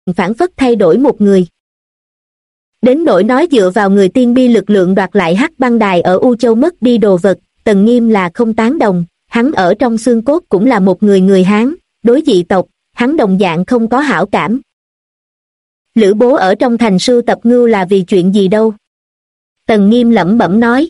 phảng phất thay đổi một người. Đến nỗi nói dựa vào người tiên bi lực lượng đoạt lại Hắc Băng Đài ở U Châu mất đi đồ vật, Tần Nghiêm là không tán đồng. Hắn ở trong xương cốt cũng là một người Hán, đối dị tộc, hắn đồng dạng không có hảo cảm. Lữ Bố ở trong thành sưu tập ngưu là vì chuyện gì đâu? Tần Nghiêm lẩm bẩm nói.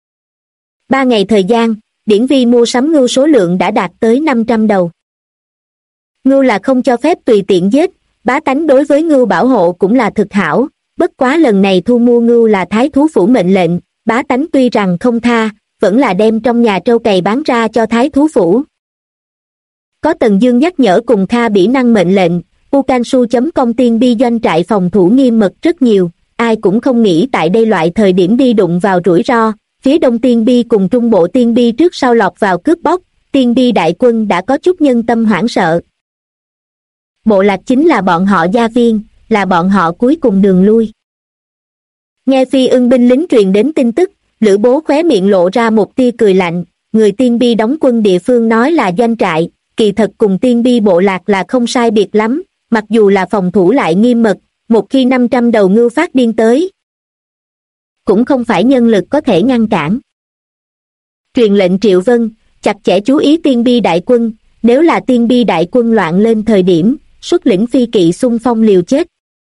3 ngày thời gian, Điển Vi mua sắm ngưu số lượng đã đạt tới 500 đầu. Ngưu là không cho phép tùy tiện giết, bá tánh đối với ngưu bảo hộ cũng là thực hảo, bất quá lần này thu mua ngưu là Thái Thú Phủ mệnh lệnh, bá tánh tuy rằng không tha, vẫn là đem trong nhà trâu cày bán ra cho Thái Thú Phủ. Có Tần Dương nhắc nhở cùng Kha Bỉ Năng mệnh lệnh, ucansu.com tiên bi doanh trại phòng thủ nghiêm mật rất nhiều, ai cũng không nghĩ tại đây loại thời điểm đi đụng vào rủi ro, phía đông tiên bi cùng trung bộ tiên bi trước sau lọt vào cướp bóc, tiên bi đại quân đã có chút nhân tâm hoảng sợ. Bộ lạc chính là bọn họ gia viên, là bọn họ cuối cùng đường lui. Nghe Phi Ưng binh lính truyền đến tin tức, Lữ Bố khóe miệng lộ ra một tia cười lạnh, người tiên bi đóng quân địa phương nói là doanh trại, kỳ thật cùng tiên bi bộ lạc là không sai biệt lắm, mặc dù là phòng thủ lại nghiêm mật, một khi 500 đầu ngưu phát điên tới, cũng không phải nhân lực có thể ngăn cản. Truyền lệnh Triệu Vân, chặt chẽ chú ý tiên bi đại quân, nếu là tiên bi đại quân loạn lên thời điểm, xuất lĩnh phi kỵ xung phong liều chết.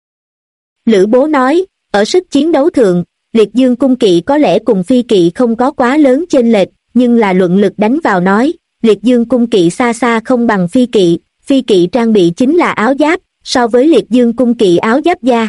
Lữ Bố nói, ở sức chiến đấu thượng, Liệt Dương cung kỵ có lẽ cùng phi kỵ không có quá lớn chênh lệch, nhưng là luận lực đánh vào nói, Liệt Dương cung kỵ xa xa không bằng phi kỵ trang bị chính là áo giáp, so với Liệt Dương cung kỵ áo giáp da.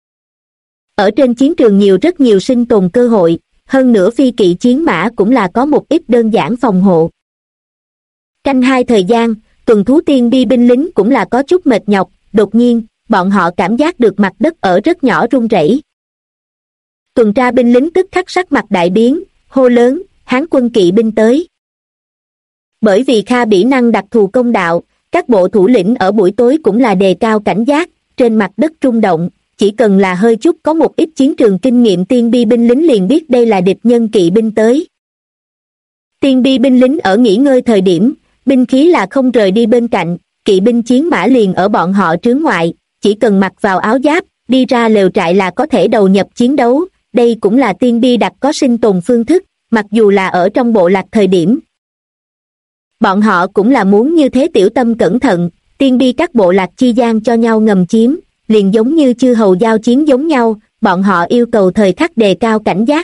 Ở trên chiến trường rất nhiều sinh tồn cơ hội, hơn nữa phi kỵ chiến mã cũng là có một ít đơn giản phòng hộ. Canh 2 thời gian, tuần thú tiên bi binh lính cũng là có chút mệt nhọc, đột nhiên, bọn họ cảm giác được mặt đất ở rất nhỏ rung rẩy. Tuần tra binh lính tức khắc sắc mặt đại biến, hô lớn, Hán quân kỵ binh tới. Bởi vì Kha Bỉ Năng đặc thù công đạo, các bộ thủ lĩnh ở buổi tối cũng là đề cao cảnh giác, trên mặt đất rung động, chỉ cần là hơi chút có một ít chiến trường kinh nghiệm tiên bi binh lính liền biết đây là địch nhân kỵ binh tới. Tiên bi binh lính ở nghỉ ngơi thời điểm, binh khí là không rời đi bên cạnh, kỵ binh chiến mã liền ở bọn họ trướng ngoại, chỉ cần mặc vào áo giáp, đi ra lều trại là có thể đầu nhập chiến đấu, đây cũng là tiên bi đặc có sinh tồn phương thức, mặc dù là ở trong bộ lạc thời điểm. Bọn họ cũng là muốn như thế tiểu tâm cẩn thận, tiên bi các bộ lạc chi gian cho nhau ngầm chiếm, liền giống như chư hầu giao chiến giống nhau, bọn họ yêu cầu thời khắc đề cao cảnh giác.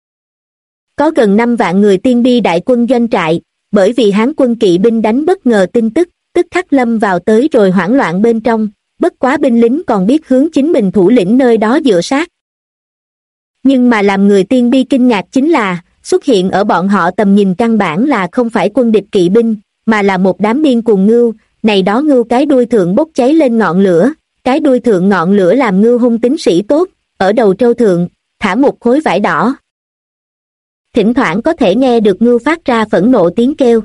Có gần 5 vạn người tiên bi đại quân doanh trại, bởi vì Hán quân kỵ binh đánh bất ngờ tin tức, tức khắc lâm vào tới rồi hoảng loạn bên trong, bất quá binh lính còn biết hướng chính mình thủ lĩnh nơi đó dựa sát. Nhưng mà làm người tiên bi kinh ngạc chính là, xuất hiện ở bọn họ tầm nhìn căn bản là không phải quân địch kỵ binh, mà là một đám điên cuồng ngưu, này đó ngưu cái đuôi thượng bốc cháy lên ngọn lửa, cái đuôi thượng ngọn lửa làm ngưu hung tính sĩ tốt, ở đầu trâu thượng, thả một khối vải đỏ. Thỉnh thoảng có thể nghe được ngưu phát ra phẫn nộ tiếng kêu.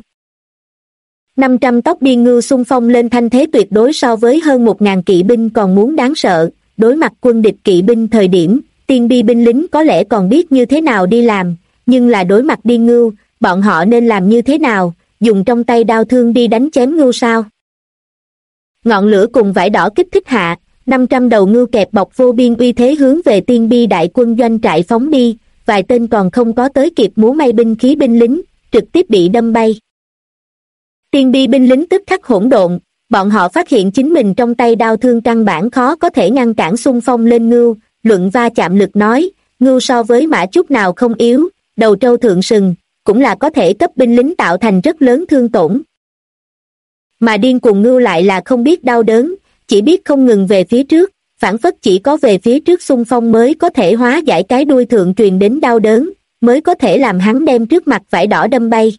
500 tóc điên ngưu xung phong lên thanh thế tuyệt đối so với hơn 1000 kỵ binh còn muốn đáng sợ, đối mặt quân địch kỵ binh thời điểm, tiên bi binh lính có lẽ còn biết như thế nào đi làm, nhưng là đối mặt điên ngưu, bọn họ nên làm như thế nào, dùng trong tay đao thương đi đánh chém ngưu sao? Ngọn lửa cùng vải đỏ kích thích hạ, 500 đầu ngưu kẹp bọc vô biên uy thế hướng về tiên bi đại quân doanh trại phóng đi, vài tên còn không có tới kịp múa may binh khí binh lính, trực tiếp bị đâm bay. Tiên bi binh lính tức khắc hỗn độn, bọn họ phát hiện chính mình trong tay đao thương căn bản khó có thể ngăn cản xung phong lên ngưu, luận va chạm lực nói, ngưu so với mã chút nào không yếu, đầu trâu thượng sừng, cũng là có thể cấp binh lính tạo thành rất lớn thương tổn. Mà điên cuồng ngưu lại là không biết đau đớn, chỉ biết không ngừng về phía trước, phản phất chỉ có về phía trước xung phong mới có thể hóa giải cái đuôi thượng truyền đến đau đớn, mới có thể làm hắn đem trước mặt vải đỏ đâm bay.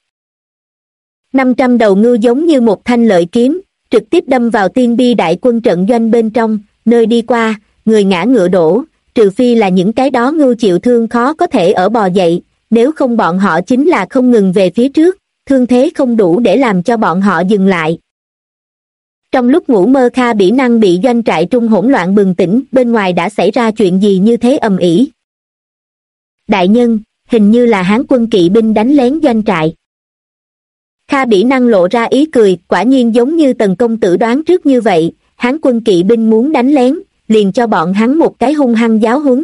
500 đầu ngưu giống như một thanh lợi kiếm, trực tiếp đâm vào tiên bi đại quân trận doanh bên trong, nơi đi qua, người ngã ngựa đổ, trừ phi là những cái đó ngưu chịu thương khó có thể ở bò dậy, nếu không bọn họ chính là không ngừng về phía trước, thương thế không đủ để làm cho bọn họ dừng lại. Trong lúc ngủ mơ Kha Bỉ Năng bị doanh trại trung hỗn loạn bừng tỉnh, bên ngoài đã xảy ra chuyện gì như thế ầm ĩ. Đại nhân, hình như là Hán quân kỵ binh đánh lén doanh trại. Kha Bỉ Năng lộ ra ý cười, quả nhiên giống như Tần công tử đoán trước như vậy, Hán quân kỵ binh muốn đánh lén, liền cho bọn hắn một cái hung hăng giáo huấn.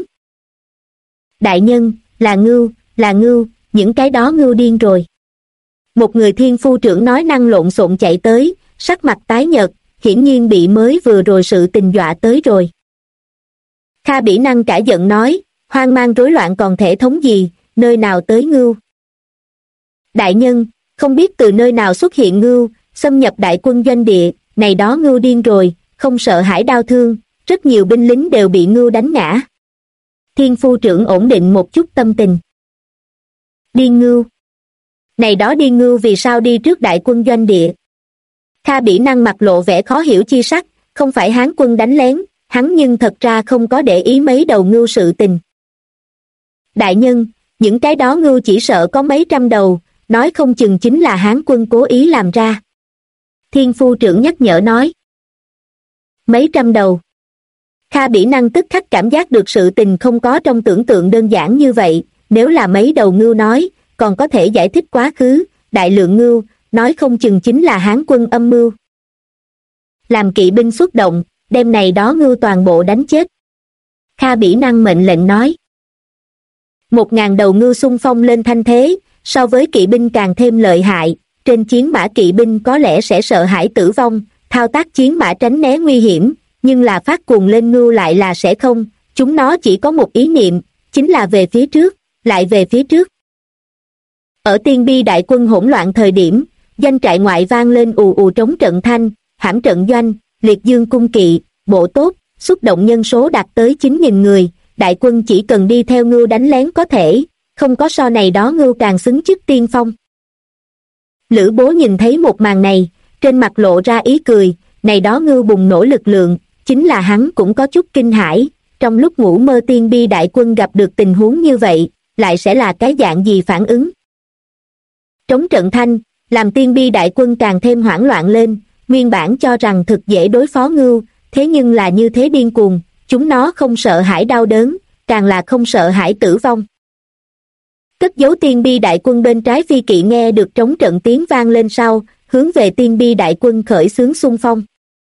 Đại nhân, là ngưu, những cái đó ngưu điên rồi. Một người thiên phu trưởng nói năng lộn xộn chạy tới, sắc mặt tái nhợt, hiển nhiên bị mới vừa rồi sự tình dọa tới rồi. Kha Bỉ Năng cả giận nói, hoang mang rối loạn còn thể thống gì, nơi nào tới ngưu. Đại nhân, không biết từ nơi nào xuất hiện ngưu, xâm nhập đại quân doanh địa, này đó ngưu điên rồi, không sợ hãi đau thương, rất nhiều binh lính đều bị ngưu đánh ngã. Thiên phu trưởng ổn định một chút tâm tình. Điên ngưu. Này đó điên ngưu vì sao đi trước đại quân doanh địa? Kha Bỉ Năng mặt lộ vẻ khó hiểu chi sắc, không phải Hán quân đánh lén, hắn nhưng thật ra không có để ý mấy đầu ngưu sự tình. Đại nhân, những cái đó ngưu chỉ sợ có mấy trăm đầu, nói không chừng chính là Hán quân cố ý làm ra. Thiên phu trưởng nhắc nhở nói. Mấy trăm đầu. Kha Bỉ Năng tức khắc cảm giác được sự tình không có trong tưởng tượng đơn giản như vậy, nếu là mấy đầu ngưu nói, còn có thể giải thích quá khứ, đại lượng ngưu, nói không chừng chính là Hán quân âm mưu. Làm kỵ binh xuất động, đêm này đó ngưu toàn bộ đánh chết. Kha Bỉ Năng mệnh lệnh nói. 1000 đầu ngưu xung phong lên thanh thế, so với kỵ binh càng thêm lợi hại, trên chiến mã kỵ binh có lẽ sẽ sợ hãi tử vong, thao tác chiến mã tránh né nguy hiểm, nhưng là phát cuồng lên ngưu lại là sẽ không, chúng nó chỉ có một ý niệm, chính là về phía trước, lại về phía trước. Ở Tiên Bi đại quân hỗn loạn thời điểm, doanh trại ngoại vang lên ù ù trống trận thanh, hãm trận doanh, liệt dương cung kỵ, bộ tốt, xuất động nhân số đạt tới 9.000 người, đại quân chỉ cần đi theo ngưu đánh lén có thể, không có so này đó ngưu càng xứng chức tiên phong. Lữ Bố nhìn thấy một màn này, trên mặt lộ ra ý cười, này đó ngưu bùng nổ lực lượng, chính là hắn cũng có chút kinh hãi, trong lúc ngủ mơ Tiên Bi đại quân gặp được tình huống như vậy, lại sẽ là cái dạng gì phản ứng. Trống trận thanh, làm Tiên Bi đại quân càng thêm hoảng loạn lên, nguyên bản cho rằng thực dễ đối phó ngưu, thế nhưng là như thế điên cuồng, chúng nó không sợ hãi đau đớn, càng là không sợ hãi tử vong. Cất giấu Tiên Bi đại quân bên trái phi kỵ nghe được trống trận tiếng vang lên sau, hướng về Tiên Bi đại quân khởi xướng xung phong.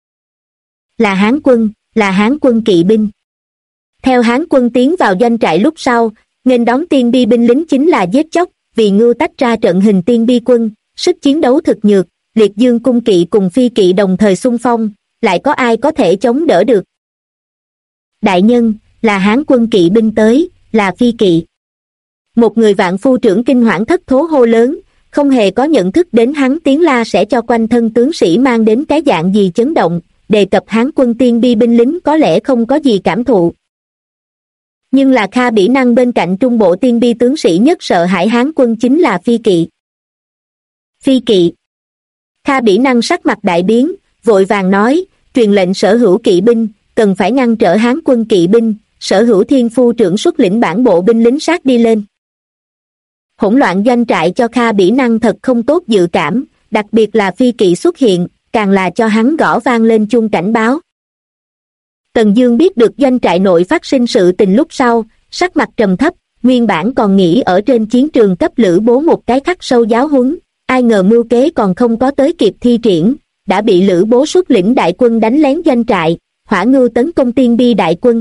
Là Hán quân kỵ binh. Theo Hán quân tiến vào doanh trại lúc sau, nghênh đón Tiên Bi binh lính chính là giết chóc, vì ngưu tách ra trận hình Tiên Bi quân, sức chiến đấu thực nhược, liệt dương cung kỵ cùng phi kỵ đồng thời xung phong, lại có ai có thể chống đỡ được. Đại nhân, là Hán quân kỵ binh tới, là phi kỵ. Một người vạn phu trưởng kinh hoảng thất thố hô lớn, không hề có nhận thức đến hắn tiếng la sẽ cho quanh thân tướng sĩ mang đến cái dạng gì chấn động, đề cập Hán quân Tiên Bi binh lính có lẽ không có gì cảm thụ. Nhưng là Kha Bỉ Năng bên cạnh trung bộ Tiên Bi tướng sĩ nhất sợ hãi Hán quân chính là phi kỵ. Phi kỵ. Kha Bỉ Năng sắc mặt đại biến, vội vàng nói, truyền lệnh sở hữu kỵ binh, cần phải ngăn trở Hán quân kỵ binh, sở hữu thiên phu trưởng xuất lĩnh bản bộ binh lính sát đi lên. Hỗn loạn doanh trại cho Kha Bỉ Năng thật không tốt dự cảm, đặc biệt là phi kỵ xuất hiện, càng là cho hắn gõ vang lên chuông cảnh báo. Tần Dương biết được doanh trại nội phát sinh sự tình lúc sau, sắc mặt trầm thấp, nguyên bản còn nghĩ ở trên chiến trường cấp Lữ Bố một cái khắc sâu giáo huấn, ai ngờ mưu kế còn không có tới kịp thi triển, đã bị Lữ Bố xuất lĩnh đại quân đánh lén doanh trại, hỏa ngưu tấn công Tiên Bi đại quân.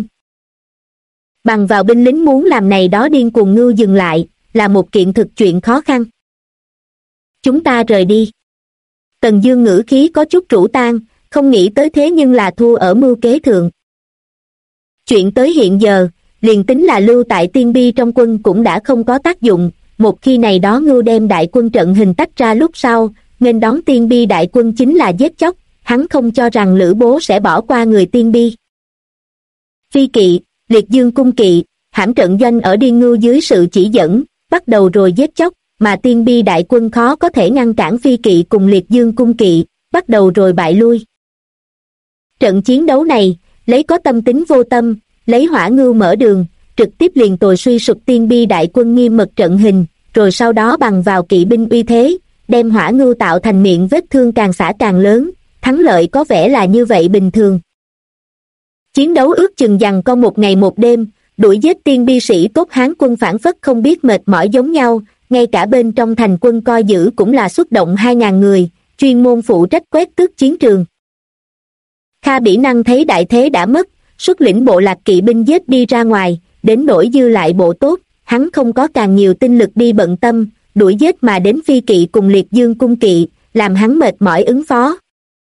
Bằng vào binh lính muốn làm này đó điên cuồng ngưu dừng lại, là một kiện thực chuyện khó khăn. Chúng ta rời đi. Tần Dương ngữ khí có chút rũ tan, không nghĩ tới thế nhưng là thua ở mưu kế thượng. Chuyện tới hiện giờ, liền tính là lưu tại Tiên Bi trong quân cũng đã không có tác dụng, một khi này đó ngưu đem đại quân trận hình tách ra lúc sau, nên đón Tiên Bi đại quân chính là giết chóc, hắn không cho rằng Lữ Bố sẽ bỏ qua người Tiên Bi. Phi kỵ, liệt dương cung kỵ, hãm trận doanh ở điên ngưu dưới sự chỉ dẫn, bắt đầu rồi giết chóc, mà Tiên Bi đại quân khó có thể ngăn cản phi kỵ cùng liệt dương cung kỵ, bắt đầu rồi bại lui. Trận chiến đấu này, lấy có tâm tính vô tâm, lấy hỏa ngưu mở đường, trực tiếp liền tồi suy sụp Tiên Bi đại quân nghiêm mật trận hình, rồi sau đó bằng vào kỵ binh uy thế, đem hỏa ngưu tạo thành miệng vết thương càng xả càng lớn, thắng lợi có vẻ là như vậy bình thường. Chiến đấu ước chừng giằng co một ngày một đêm, đuổi giết Tiên Bi sĩ tốt Hán quân phảng phất không biết mệt mỏi giống nhau, ngay cả bên trong thành quân coi giữ cũng là xuất động 2.000 người, chuyên môn phụ trách quét tước chiến trường. Kha Bỉ Năng thấy đại thế đã mất, xuất lĩnh bộ lạc kỵ binh giết đi ra ngoài, đến nỗi dư lại bộ tốt, hắn không có càng nhiều tinh lực đi bận tâm, đuổi giết mà đến phi kỵ cùng liệt dương cung kỵ, làm hắn mệt mỏi ứng phó.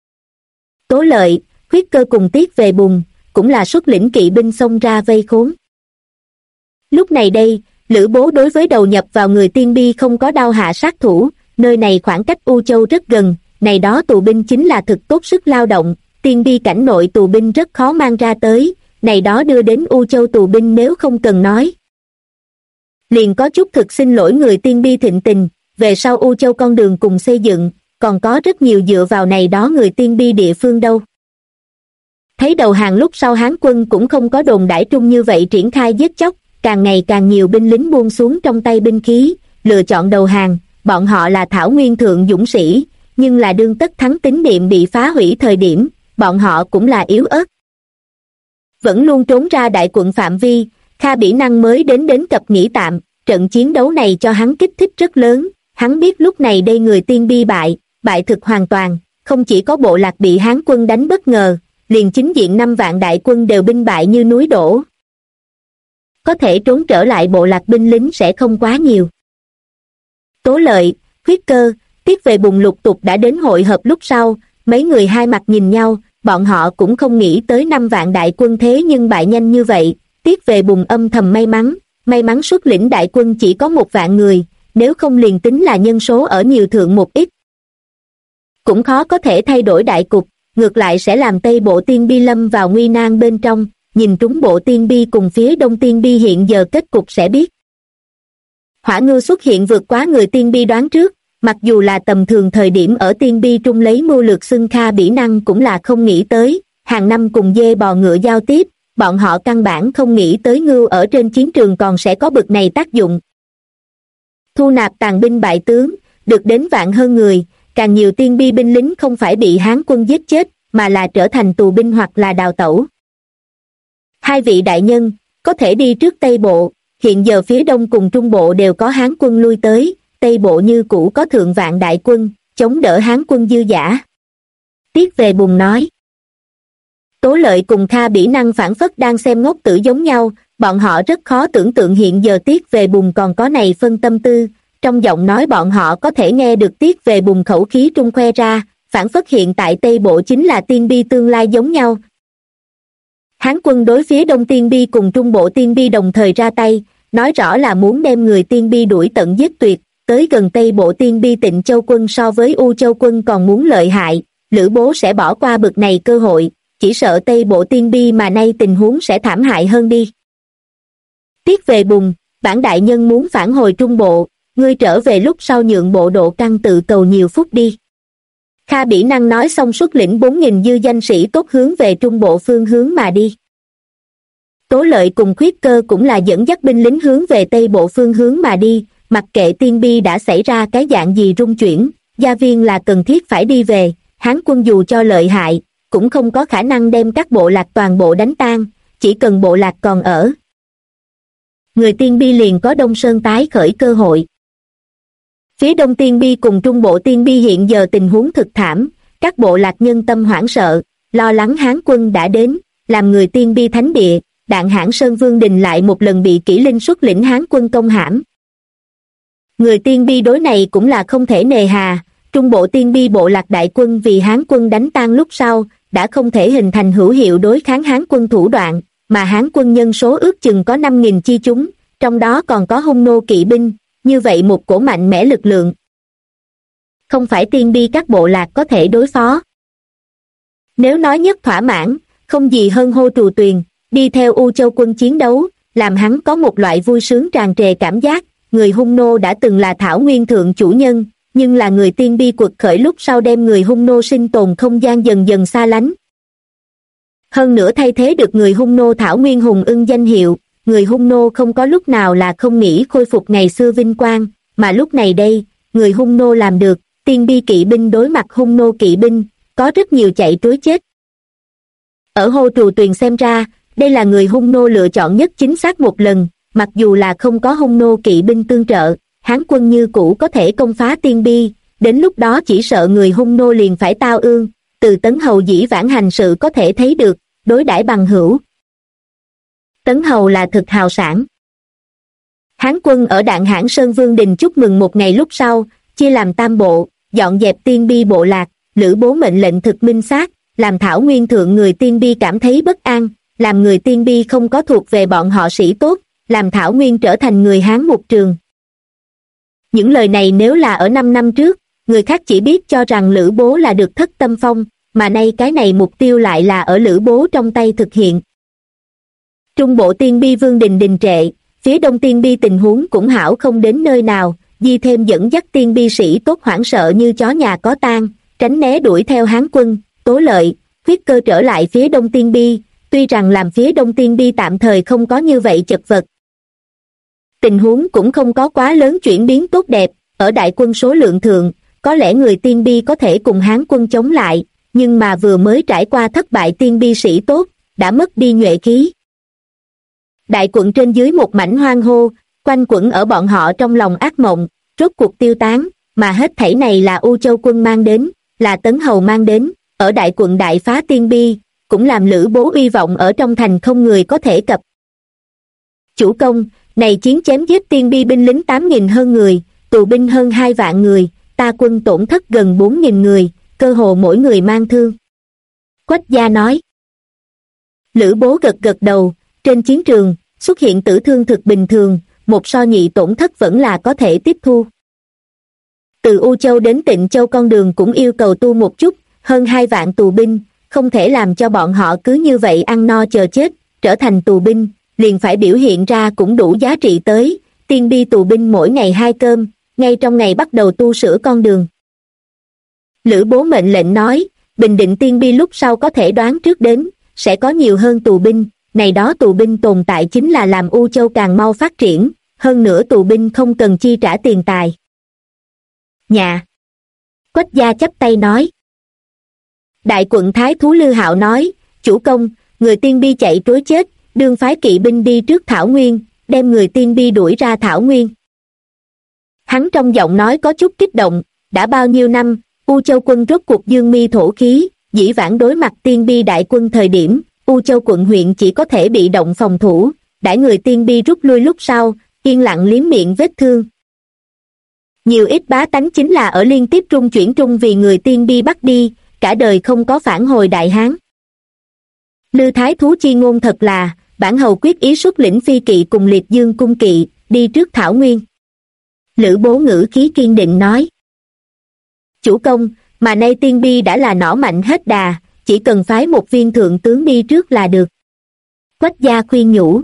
Tố Lợi, Huyết Cơ cùng Tiết Về Bùng, cũng là xuất lĩnh kỵ binh xông ra vây khốn. Lúc này đây, Lữ Bố đối với đầu nhập vào người Tiên Bi không có đao hạ sát thủ, nơi này khoảng cách U Châu rất gần, này đó tù binh chính là thực tốt sức lao động, Tiên Bi cảnh nội tù binh rất khó mang ra tới, này đó đưa đến U Châu tù binh nếu không cần nói. Liền có chút thực xin lỗi người Tiên Bi thịnh tình, về sau U Châu con đường cùng xây dựng, còn có rất nhiều dựa vào này đó người Tiên Bi địa phương đâu. Thấy đầu hàng lúc sau Hán quân cũng không có đồn đãi trung như vậy triển khai giết chóc, càng ngày càng nhiều binh lính buông xuống trong tay binh khí, lựa chọn đầu hàng, bọn họ là thảo nguyên thượng dũng sĩ, nhưng là đương tất thắng tín niệm bị phá hủy thời điểm, bọn họ cũng là yếu ớt. Vẫn luôn trốn ra đại quận phạm vi, Kha Bỉ Năng mới đến cập nghỉ tạm, trận chiến đấu này cho hắn kích thích rất lớn, hắn biết lúc này đây người Tiên Bi bại thực hoàn toàn, không chỉ có bộ lạc bị Hán quân đánh bất ngờ, liền chính diện 5 vạn đại quân đều binh bại như núi đổ. Có thể trốn trở lại bộ lạc binh lính sẽ không quá nhiều. Tố Lợi, Huyết Cơ, Tiết Về Bùng lục tục đã đến hội hợp lúc sau, mấy người hai mặt nhìn nhau, bọn họ cũng không nghĩ tới 5 vạn đại quân thế nhưng bại nhanh như vậy. Tiết Về Bùng âm thầm may mắn xuất lĩnh đại quân chỉ có 1 vạn người, nếu không liền tính là nhân số ở nhiều thượng một ít. Cũng khó có thể thay đổi đại cục, ngược lại sẽ làm Tây Bộ Tiên Bi lâm vào nguy nan bên trong, nhìn trúng Bộ Tiên Bi cùng phía Đông Tiên Bi hiện giờ kết cục sẽ biết. Hỏa Ngưu xuất hiện vượt quá người Tiên Bi đoán trước, mặc dù là tầm thường thời điểm ở Tiên Bi trung lấy mưu lược xưng Kha Bỉ Năng cũng là không nghĩ tới, hàng năm cùng dê bò ngựa giao tiếp, bọn họ căn bản không nghĩ tới ngưu ở trên chiến trường còn sẽ có bực này tác dụng. Thu nạp tàn binh bại tướng, được đến vạn hơn người, càng nhiều Tiên Bi binh lính không phải bị Hán quân giết chết, mà là trở thành tù binh hoặc là đào tẩu. Hai vị đại nhân, có thể đi trước Tây Bộ, hiện giờ phía Đông cùng Trung Bộ đều có Hán quân lui tới, Tây Bộ như cũ có thượng vạn đại quân, chống đỡ Hán quân dư dả. Tiết Về Bùng nói. Tố Lợi cùng Kha Bỉ Năng phảng phất đang xem ngốc tử giống nhau, bọn họ rất khó tưởng tượng hiện giờ Tiết Về Bùng còn có này phân tâm tư, trong giọng nói bọn họ có thể nghe được Tiết Về Bùng khẩu khí trung khoe ra, phảng phất hiện tại Tây Bộ chính là Tiên Bi tương lai giống nhau. Hán quân đối phía Đông Tiên Bi cùng Trung Bộ Tiên Bi đồng thời ra tay, nói rõ là muốn đem người Tiên Bi đuổi tận giết tuyệt, tới gần Tây Bộ Tiên Bi Tịnh Châu quân so với U Châu quân còn muốn lợi hại, Lữ Bố sẽ bỏ qua bực này cơ hội, chỉ sợ Tây Bộ Tiên Bi mà nay tình huống sẽ thảm hại hơn đi. Tiết Về Bùng, bản đại nhân muốn phản hồi Trung Bộ, ngươi trở về lúc sau nhượng bộ độ căn tự cầu nhiều phút đi. Kha Bỉ Năng nói xong xuất lĩnh 4.000 dư danh sĩ tốt hướng về Trung Bộ phương hướng mà đi. Tố Lợi cùng Huyết Cơ cũng là dẫn dắt binh lính hướng về Tây Bộ phương hướng mà đi, mặc kệ Tiên Bi đã xảy ra cái dạng gì rung chuyển, gia viên là cần thiết phải đi về, Hán quân dù cho lợi hại, cũng không có khả năng đem các bộ lạc toàn bộ đánh tan, chỉ cần bộ lạc còn ở. Người Tiên Bi liền có Đông Sơn tái khởi cơ hội. Phía Đông Tiên Bi cùng Trung Bộ Tiên Bi hiện giờ tình huống thực thảm, các bộ lạc nhân tâm hoảng sợ, lo lắng Hán quân đã đến, làm người Tiên Bi thánh địa, Đạn Hãn Sơn Vương Đình lại một lần bị Kỷ Linh xuất lĩnh Hán quân công hãm. Người Tiên Bi đối này cũng là không thể nề hà, Trung Bộ Tiên Bi bộ lạc đại quân vì Hán quân đánh tan lúc sau, đã không thể hình thành hữu hiệu đối kháng Hán quân thủ đoạn, mà Hán quân nhân số ước chừng có 5.000 chi chúng, trong đó còn có hung nô kỵ binh, như vậy một cổ mạnh mẽ lực lượng. Không phải Tiên Bi các bộ lạc có thể đối phó. Nếu nói nhất thỏa mãn, không gì hơn Hô Trù Tuyền, đi theo U Châu quân chiến đấu, làm hắn có một loại vui sướng tràn trề cảm giác, người hung nô đã từng là thảo nguyên thượng chủ nhân, nhưng là người Tiên Bi quật khởi lúc sau đem người hung nô sinh tồn không gian dần dần xa lánh. Hơn nữa thay thế được người hung nô thảo nguyên hùng ưng danh hiệu, người hung nô không có lúc nào là không nghĩ khôi phục ngày xưa vinh quang, mà lúc này đây, người hung nô làm được, Tiên Bi kỵ binh đối mặt hung nô kỵ binh, có rất nhiều chạy trối chết. Ở Hô Trù Tuyền xem ra, đây là người hung nô lựa chọn nhất chính xác một lần, mặc dù là không có hung nô kỵ binh tương trợ, Hán quân như cũ có thể công phá Tiên Bi, đến lúc đó chỉ sợ người hung nô liền phải tao ương, từ Tấn Hầu dĩ vãng hành sự có thể thấy được, đối đãi bằng hữu. Tấn Hầu là thực hào sảng. Hán quân ở Đạn Hãn Sơn Vương Đình chúc mừng một ngày lúc sau, chia làm tam bộ, dọn dẹp Tiên Bi bộ lạc. Lữ Bố mệnh lệnh thực minh xác, làm Thảo Nguyên thượng người Tiên Bi cảm thấy bất an, làm người Tiên Bi không có thuộc về bọn họ sĩ tốt, làm Thảo Nguyên trở thành người Hán một trường. Những lời này nếu là ở 5 năm trước, người khác chỉ biết cho rằng Lữ Bố là được thất tâm phong, mà nay cái này mục tiêu lại là ở Lữ Bố trong tay thực hiện. Trung bộ Tiên Bi Vương Đình đình trệ, phía đông Tiên Bi tình huống cũng hảo không đến nơi nào, di thêm dẫn dắt Tiên Bi sĩ tốt hoảng sợ như chó nhà có tang, tránh né đuổi theo Hán quân. Tố Lợi, Huyết Cơ trở lại phía đông Tiên Bi, tuy rằng làm phía đông Tiên Bi tạm thời không có như vậy chật vật. Tình huống cũng không có quá lớn chuyển biến tốt đẹp, ở đại quân số lượng thượng, có lẽ người Tiên Bi có thể cùng Hán quân chống lại, nhưng mà vừa mới trải qua thất bại Tiên Bi sĩ tốt, đã mất đi nhuệ khí. Đại quận trên dưới một mảnh hoang hô, quanh quẩn ở bọn họ trong lòng ác mộng, rốt cuộc tiêu tán, mà hết thảy này là U Châu quân mang đến, là Tấn Hầu mang đến, ở đại quận đại phá Tiên Bi, cũng làm Lữ Bố uy vọng ở trong thành không người có thể cập. Chủ công, này chiến chém giết Tiên Bi binh lính 8.000 hơn người, tù binh hơn 2 vạn người, ta quân tổn thất gần 4.000 người, cơ hồ mỗi người mang thương. Quách Gia nói. Lữ Bố gật gật đầu, trên chiến trường, xuất hiện tử thương thực bình thường, một so nhị tổn thất vẫn là có thể tiếp thu. Từ U Châu đến Tịnh Châu con đường cũng yêu cầu tu một chút, hơn 2 vạn tù binh, không thể làm cho bọn họ cứ như vậy ăn no chờ chết, trở thành tù binh, liền phải biểu hiện ra cũng đủ giá trị tới, Tiên Bi tù binh mỗi ngày 2 cơm, ngay trong ngày bắt đầu tu sửa con đường. Lữ Bố mệnh lệnh nói, bình định Tiên Bi lúc sau có thể đoán trước đến, sẽ có nhiều hơn tù binh, này đó tù binh tồn tại chính là làm U Châu càng mau phát triển, hơn nữa tù binh không cần chi trả tiền tài. Nhà. Quách Gia chắp tay nói. Đại quận Thái Thú Lư Hạo nói, chủ công, người Tiên Bi chạy trối chết, đương phái kỵ binh đi trước Thảo Nguyên, đem người Tiên Bi đuổi ra Thảo Nguyên. Hắn trong giọng nói có chút kích động, đã bao nhiêu năm, U Châu quân rốt cuộc dương mi thổ khí, dĩ vãng đối mặt Tiên Bi đại quân thời điểm, U Châu quận huyện chỉ có thể bị động phòng thủ, đãi người Tiên Bi rút lui lúc sau, yên lặng liếm miệng vết thương. Nhiều ít bá tánh chính là ở liên tiếp trung chuyển trung vì người Tiên Bi bắt đi, cả đời không có phản hồi Đại Hán. Lư Thái Thú chi ngôn thật là, bản hầu quyết ý xuất lĩnh phi kỵ cùng liệt dương cung kỵ, đi trước Thảo Nguyên. Lữ Bố ngữ khí kiên định nói. Chủ công, mà nay Tiên Bi đã là nỏ mạnh hết đà, chỉ cần phái một viên thượng tướng đi trước là được. Quách Gia khuyên nhủ.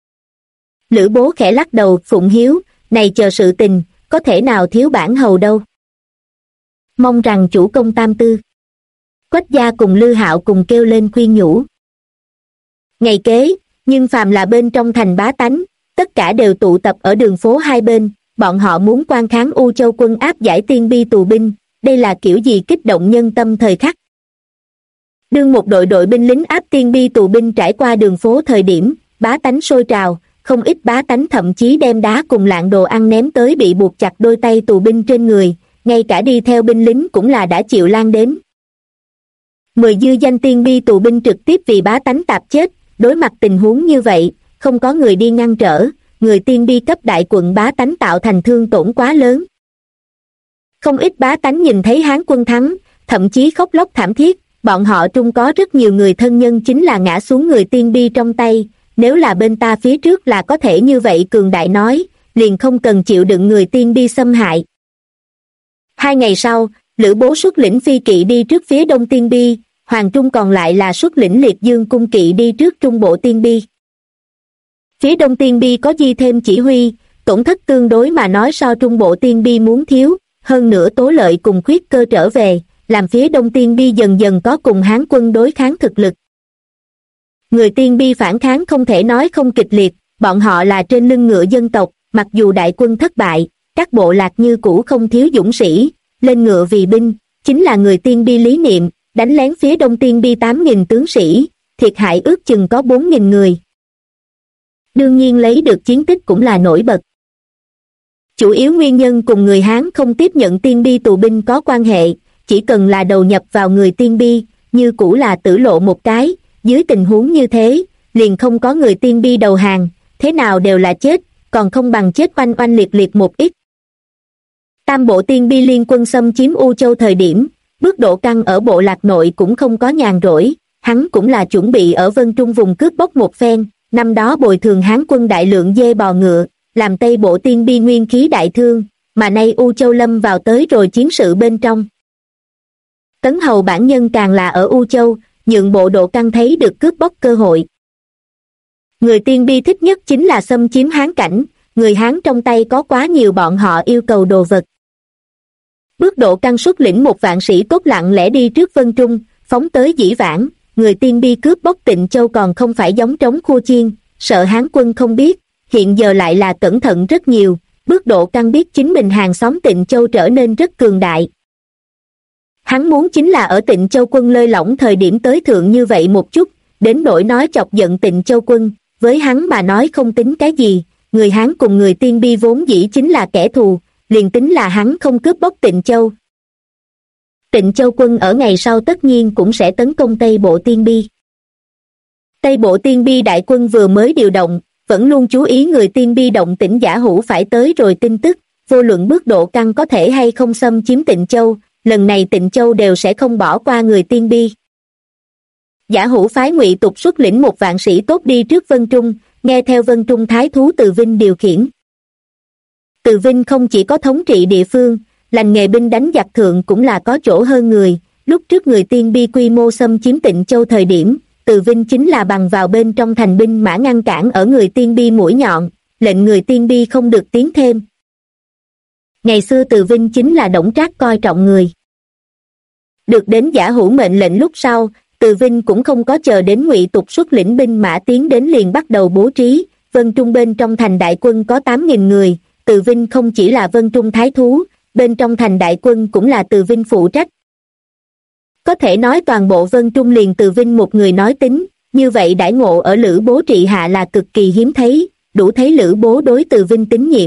Lữ Bố khẽ lắc đầu, phụng hiếu, này chờ sự tình, có thể nào thiếu bản hầu đâu. Mong rằng chủ công tam tư. Quách Gia cùng Lư Hạo cùng kêu lên khuyên nhủ. Ngày kế, nhưng phàm là bên trong thành bá tánh, tất cả đều tụ tập ở đường phố hai bên, bọn họ muốn quan kháng U Châu quân áp giải Tiên Bi tù binh, đây là kiểu gì kích động nhân tâm thời khắc. Đương một đội binh lính áp Tiên Bi tù binh trải qua đường phố thời điểm, bá tánh sôi trào, không ít bá tánh thậm chí đem đá cùng lạng đồ ăn ném tới bị buộc chặt đôi tay tù binh trên người, ngay cả đi theo binh lính cũng là đã chịu lan đến. 10 dư danh Tiên Bi tù binh trực tiếp vì bá tánh tạp chết, đối mặt tình huống như vậy, không có người đi ngăn trở, người Tiên Bi cấp đại quận bá tánh tạo thành thương tổn quá lớn. Không ít bá tánh nhìn thấy Hán quân thắng, thậm chí khóc lóc thảm thiết, bọn họ trung có rất nhiều người thân nhân chính là ngã xuống người Tiên Bi trong tay, nếu là bên ta phía trước là có thể như vậy cường đại nói, liền không cần chịu đựng người Tiên Bi xâm hại. 2 ngày sau, Lữ Bố xuất lĩnh phi kỵ đi trước phía đông Tiên Bi, Hoàng Trung còn lại là xuất lĩnh liệt dương cung kỵ đi trước trung bộ Tiên Bi. Phía đông Tiên Bi có di thêm chỉ huy, tổn thất tương đối mà nói so trung bộ Tiên Bi muốn thiếu, hơn nữa Tố Lợi cùng Khuyết Cơ trở về, làm phía đông Tiên Bi dần dần có cùng Hán quân đối kháng thực lực. Người Tiên Bi phản kháng không thể nói không kịch liệt, bọn họ là trên lưng ngựa dân tộc, mặc dù đại quân thất bại, các bộ lạc như cũ không thiếu dũng sĩ, lên ngựa vì binh, chính là người Tiên Bi lý niệm, đánh lén phía đông Tiên Bi 8.000 tướng sĩ, thiệt hại ước chừng có 4.000 người. Đương nhiên lấy được chiến tích cũng là nổi bật. Chủ yếu nguyên nhân cùng người Hán không tiếp nhận Tiên Bi tù binh có quan hệ, chỉ cần là đầu nhập vào người tiên bi, như cũ là tử lộ một cái, dưới tình huống như thế, liền không có người tiên bi đầu hàng, thế nào đều là chết, còn không bằng chết oanh oanh liệt liệt một ít. Tam bộ tiên bi liên quân xâm chiếm U Châu thời điểm, Bước Độ Căn ở bộ lạc nội cũng không có nhàn rỗi, hắn cũng là chuẩn bị ở Vân Trung vùng cướp bóc một phen, năm đó bồi thường Hán quân đại lượng dê bò ngựa, làm Tây bộ tiên bi nguyên khí đại thương, mà nay U Châu lâm vào tới rồi chiến sự bên trong. Tấn Hầu bản nhân càng là ở U Châu, nhượng bộ Độ Căn thấy được cướp bóc cơ hội. Người tiên bi thích nhất chính là xâm chiếm Hán cảnh, người Hán trong tay có quá nhiều bọn họ yêu cầu đồ vật. Bước Độ Căn xuất lĩnh một vạn sĩ cốt lặng lẽ đi trước Vân Trung, phóng tới Dĩ Vãng, người tiên bi cướp bóc Tịnh Châu còn không phải giống trống khua chiên, sợ Hán quân không biết, hiện giờ lại là cẩn thận rất nhiều. Bước Độ Căn biết chính mình hàng xóm Tịnh Châu trở nên rất cường đại. Hắn muốn chính là ở Tịnh Châu quân lơi lỏng thời điểm tới thượng như vậy một chút, đến nỗi nói chọc giận Tịnh Châu quân, với hắn mà nói không tính cái gì, người Hán cùng người tiên bi vốn dĩ chính là kẻ thù, liền tính là hắn không cướp bóc Tịnh Châu. Tịnh Châu quân ở ngày sau tất nhiên cũng sẽ tấn công Tây bộ tiên bi. Tây bộ tiên bi đại quân vừa mới điều động, vẫn luôn chú ý người tiên bi động tĩnh Giả Hữu phải tới rồi tin tức, vô luận Bước Độ Căn có thể hay không xâm chiếm Tịnh Châu, lần này Tịnh Châu đều sẽ không bỏ qua người tiên bi. Giả Hữu phái Ngụy Tục xuất lĩnh một vạn sĩ tốt đi trước Vân Trung, nghe theo Vân Trung thái thú Từ Vinh điều khiển. Từ Vinh không chỉ có thống trị địa phương, lành nghề binh đánh giặc thượng cũng là có chỗ hơn người, lúc trước người tiên bi quy mô xâm chiếm Tịnh Châu thời điểm, Từ Vinh chính là bằng vào bên trong thành binh mã ngăn cản ở người tiên bi mũi nhọn, lệnh người tiên bi không được tiến thêm. Ngày xưa Từ Vinh chính là Đổng Trác coi trọng người. Được đến Giả Hữu mệnh lệnh lúc sau, Từ Vinh cũng không có chờ đến Ngụy Tục xuất lĩnh binh mã tiến đến liền bắt đầu bố trí. Vân Trung bên trong thành đại quân có 8.000 người, Từ Vinh không chỉ là Vân Trung thái thú, bên trong thành đại quân cũng là Từ Vinh phụ trách. Có thể nói toàn bộ Vân Trung liền Từ Vinh một người nói tính, như vậy đãi ngộ ở Lữ Bố trị hạ là cực kỳ hiếm thấy, đủ thấy Lữ Bố đối Từ Vinh tín nhiệm.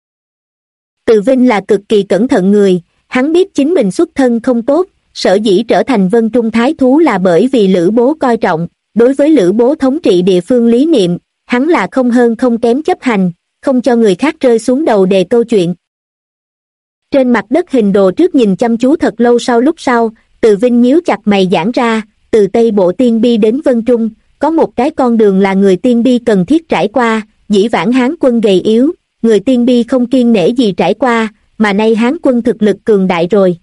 Từ Vinh là cực kỳ cẩn thận người, hắn biết chính mình xuất thân không tốt, sở dĩ trở thành Vân Trung thái thú là bởi vì Lữ Bố coi trọng, đối với Lữ Bố thống trị địa phương lý niệm, hắn là không hơn không kém chấp hành, không cho người khác rơi xuống đầu đề câu chuyện. Trên mặt đất hình đồ trước nhìn chăm chú thật lâu lúc sau, Từ Vinh nhíu chặt mày giãn ra, từ Tây bộ tiên bi đến Vân Trung, có một cái con đường là người tiên bi cần thiết trải qua, Dĩ Vãng Hán quân gầy yếu, người tiên bi không kiêng nể gì trải qua, mà nay Hán quân thực lực cường đại rồi.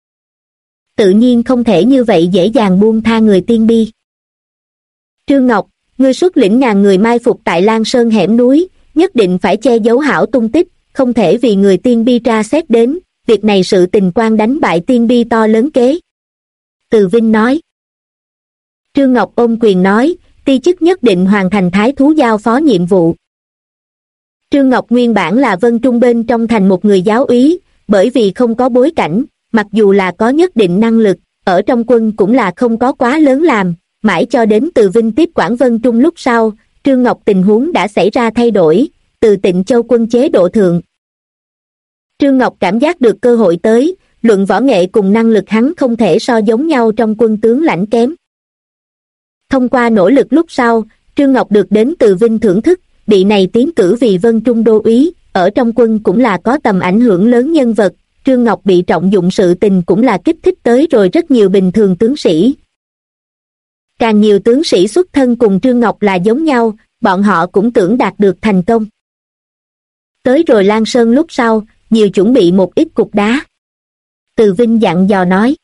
Tự nhiên không thể như vậy dễ dàng buông tha người tiên bi. Trương Ngọc, ngươi xuất lĩnh ngàn người mai phục tại Lan Sơn hẻm núi, nhất định phải che giấu hảo tung tích, không thể vì người tiên bi tra xét đến, việc này sự tình quan đánh bại tiên bi to lớn kế. Từ Vinh nói. Trương Ngọc ôm quyền nói, ti chức nhất định hoàn thành thái thú giao phó nhiệm vụ. Trương Ngọc nguyên bản là Vân Trung bên trong thành một người giáo úy, bởi vì không có bối cảnh, mặc dù là có nhất định năng lực, ở trong quân cũng là không có quá lớn làm, mãi cho đến Từ Vinh tiếp quản Vân Trung lúc sau, Trương Ngọc tình huống đã xảy ra thay đổi, từ Tịnh Châu quân chế độ thượng. Trương Ngọc cảm giác được cơ hội tới, luận võ nghệ cùng năng lực hắn không thể so giống nhau trong quân tướng lãnh kém. Thông qua nỗ lực lúc sau, Trương Ngọc được đến Từ Vinh thưởng thức, bị này tiến cử vì Vân Trung đô úy, ở trong quân cũng là có tầm ảnh hưởng lớn nhân vật, Trương Ngọc bị trọng dụng sự tình cũng là kích thích tới rồi rất nhiều bình thường tướng sĩ. Càng nhiều tướng sĩ xuất thân cùng Trương Ngọc là giống nhau, bọn họ cũng tưởng đạt được thành công. Tới rồi Lan Sơn lúc sau, nhiều chuẩn bị một ít cục đá. Từ Vinh dặn dò nói.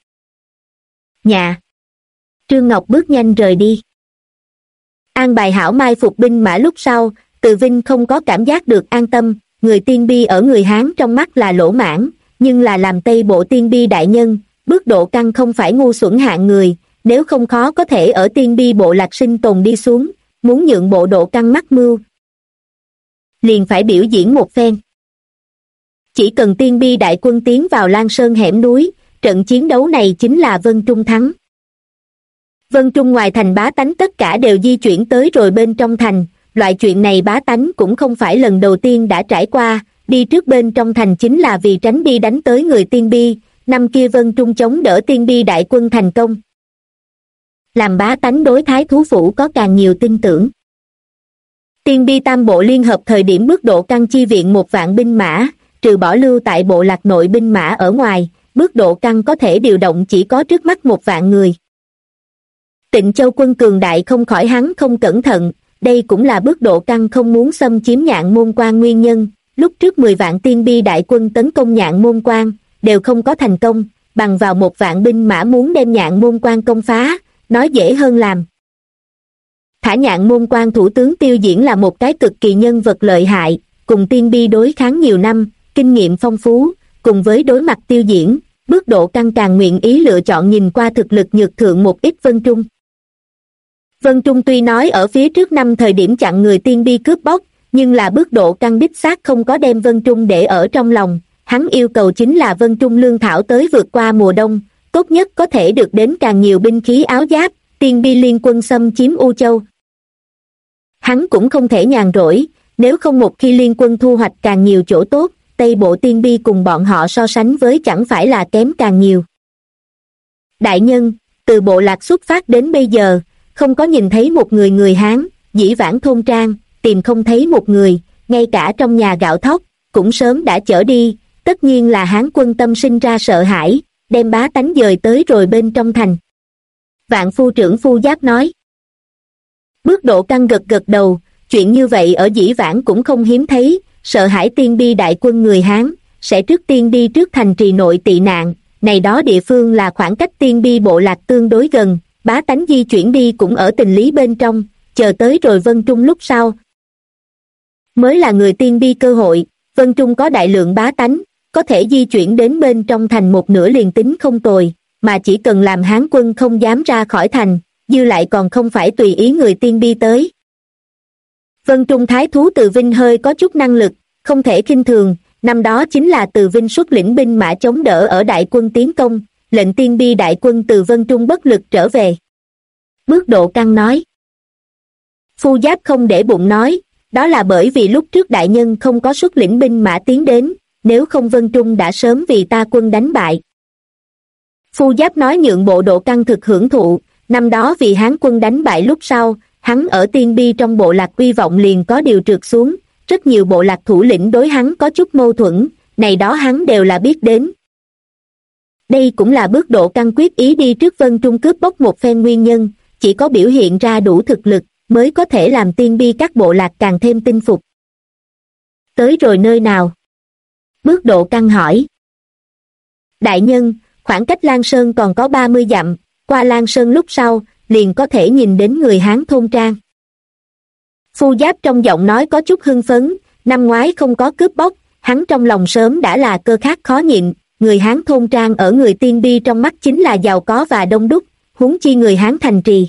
Nhà. Trương Ngọc bước nhanh rời đi. An bài hảo mai phục binh mã lúc sau, Từ Vinh không có cảm giác được an tâm, người tiên bi ở người Hán trong mắt là lỗ mãn, nhưng là làm Tây bộ tiên bi đại nhân, Bước Độ Căn không phải ngu xuẩn hạng người, nếu không khó có thể ở tiên bi bộ lạc sinh tồn đi xuống, muốn nhượng bộ Độ Căn mắc mưu. Liền phải biểu diễn một phen. Chỉ cần tiên bi đại quân tiến vào Lan Sơn hẻm núi, trận chiến đấu này chính là Vân Trung thắng. Vân Trung ngoài thành bá tánh tất cả đều di chuyển tới rồi bên trong thành, loại chuyện này bá tánh cũng không phải lần đầu tiên đã trải qua, đi trước bên trong thành chính là vì tránh đi đánh tới người tiên bi, năm kia Vân Trung chống đỡ Tiên Bi đại quân thành công, làm bá tánh đối Thái Thú Phủ có càng nhiều tin tưởng. Tiên Bi tam bộ liên hợp thời điểm Bước Độ Căn chi viện 1.000 binh mã, trừ bỏ lưu tại bộ lạc nội binh mã ở ngoài, Bước Độ Căn có thể điều động chỉ có trước mắt 1.000 người. Tịnh Châu quân cường đại không khỏi hắn không cẩn thận, đây cũng là Bước Độ Căn không muốn xâm chiếm Nhạn Môn Quan nguyên nhân. Lúc trước 10.000 Tiên Bi đại quân tấn công Nhạn Môn Quan đều không có thành công, bằng vào 1.000 binh mã muốn đem Nhạn Môn Quan công phá, nói dễ hơn làm. Thả Nhạn Môn Quan thủ tướng Tiêu Diễn là một cái cực kỳ nhân vật lợi hại, cùng Tiên Bi đối kháng nhiều năm, kinh nghiệm phong phú, cùng với đối mặt Tiêu Diễn, Bước Độ Căn càng nguyện ý lựa chọn nhìn qua thực lực nhược thượng một ít Vân Trung. Vân Trung tuy nói ở phía trước năm thời điểm chặn người Tiên Bi cướp bóc, nhưng là Bước Độ Căn đích xác không có đem Vân Trung để ở trong lòng, hắn yêu cầu chính là Vân Trung lương thảo tới vượt qua mùa đông, tốt nhất có thể được đến càng nhiều binh khí áo giáp, Tiên Bi liên quân xâm chiếm U Châu. Hắn cũng không thể nhàn rỗi, nếu không một khi liên quân thu hoạch càng nhiều chỗ tốt, Tây Bộ Tiên Bi cùng bọn họ so sánh với chẳng phải là kém càng nhiều. Đại nhân, từ bộ lạc xuất phát đến bây giờ, không có nhìn thấy một người Hán, dĩ vãng thôn trang, tìm không thấy một người, ngay cả trong nhà gạo thóc, cũng sớm đã chở đi, tất nhiên là Hán quân tâm sinh ra sợ hãi, đem bá tánh dời tới rồi bên trong thành. Vạn phu trưởng Phu Giáp nói. Bước Độ Căn gật gật đầu, chuyện như vậy ở dĩ vãng cũng không hiếm thấy, sợ hãi Tiên Bi đại quân người Hán, sẽ trước tiên đi trước thành trì nội tị nạn, này đó địa phương là khoảng cách Tiên Bi bộ lạc tương đối gần, bá tánh di chuyển đi cũng ở tình lý bên trong, chờ tới rồi Vân Trung lúc sau. Mới là người Tiên Bi cơ hội, Vân Trung có đại lượng bá tánh, có thể di chuyển đến bên trong thành một nửa liền tính không tồi, mà chỉ cần làm Hán quân không dám ra khỏi thành, dư lại còn không phải tùy ý người Tiên Bi tới. Vân Trung thái thú Từ Vinh hơi có chút năng lực, không thể khinh thường, năm đó chính là Từ Vinh xuất lĩnh binh mã chống đỡ ở đại quân tiến công, lệnh Tiên Bi đại quân từ Vân Trung bất lực trở về. Bước Độ Căn nói. Phu Giáp không để bụng nói, đó là bởi vì lúc trước đại nhân không có xuất lĩnh binh mã tiến đến, nếu không Vân Trung đã sớm vì ta quân đánh bại. Phu Giáp nói nhượng bộ Độ Căn thực hưởng thụ, năm đó vì Hán quân đánh bại lúc sau, hắn ở Tiên Bi trong bộ lạc uy vọng liền có điều trượt xuống, rất nhiều bộ lạc thủ lĩnh đối hắn có chút mâu thuẫn, này đó hắn đều là biết đến. Đây cũng là Bước Độ Căn quyết ý đi trước Vân Trung cướp bóc một phen nguyên nhân, chỉ có biểu hiện ra đủ thực lực, mới có thể làm Tiên Bi các bộ lạc càng thêm tin phục. Tới rồi nơi nào? Bước Độ Căn hỏi. Đại nhân, khoảng cách Lan Sơn còn có 30 dặm, qua Lan Sơn lúc sau, liền có thể nhìn đến người Hán thôn trang. Phu Giáp trong giọng nói có chút hưng phấn, năm ngoái không có cướp bóc, hắn trong lòng sớm đã là cơ khát khó nhịn, người Hán thôn trang ở người Tiên Bi trong mắt chính là giàu có và đông đúc, huống chi người Hán thành trì.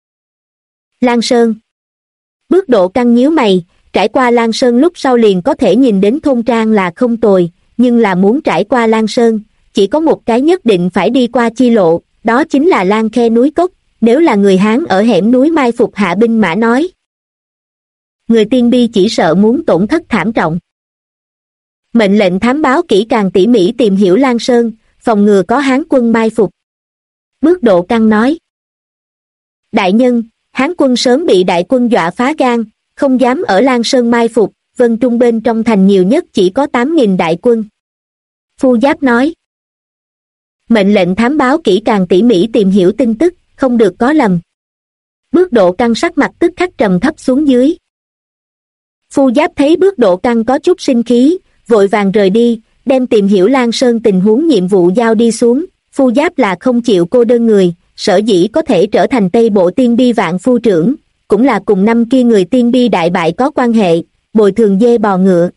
Lan Sơn. Bước Độ Căn nhíu mày, trải qua Lan Sơn lúc sau liền có thể nhìn đến thôn trang là không tồi, nhưng là muốn trải qua Lan Sơn, chỉ có một cái nhất định phải đi qua chi lộ, đó chính là Lan Khe núi cốc, nếu là người Hán ở hẻm núi mai phục hạ binh mã nói. Người Tiên Bi chỉ sợ muốn tổn thất thảm trọng. Mệnh lệnh thám báo kỹ càng tỉ mỉ tìm hiểu Lan Sơn, phòng ngừa có Hán quân mai phục. Bước Độ Căn nói. Đại nhân, Hán quân sớm bị đại quân dọa phá gan, không dám ở Lan Sơn mai phục, Vân Trung bên trong thành nhiều nhất chỉ có 8.000 đại quân. Phu Giáp nói. Mệnh lệnh thám báo kỹ càng tỉ mỉ tìm hiểu tin tức, không được có lầm. Bước Độ Căn sắc mặt tức khắc trầm thấp xuống dưới. Phu Giáp thấy Bước Độ Căn có chút sinh khí, vội vàng rời đi, đem tìm hiểu Lan Sơn tình huống nhiệm vụ giao đi xuống. Phu Giáp là không chịu cô đơn người, sở dĩ có thể trở thành Tây Bộ Tiên Bi vạn phu trưởng, cũng là cùng năm kia người Tiên Bi đại bại có quan hệ, bồi thường dê bò ngựa.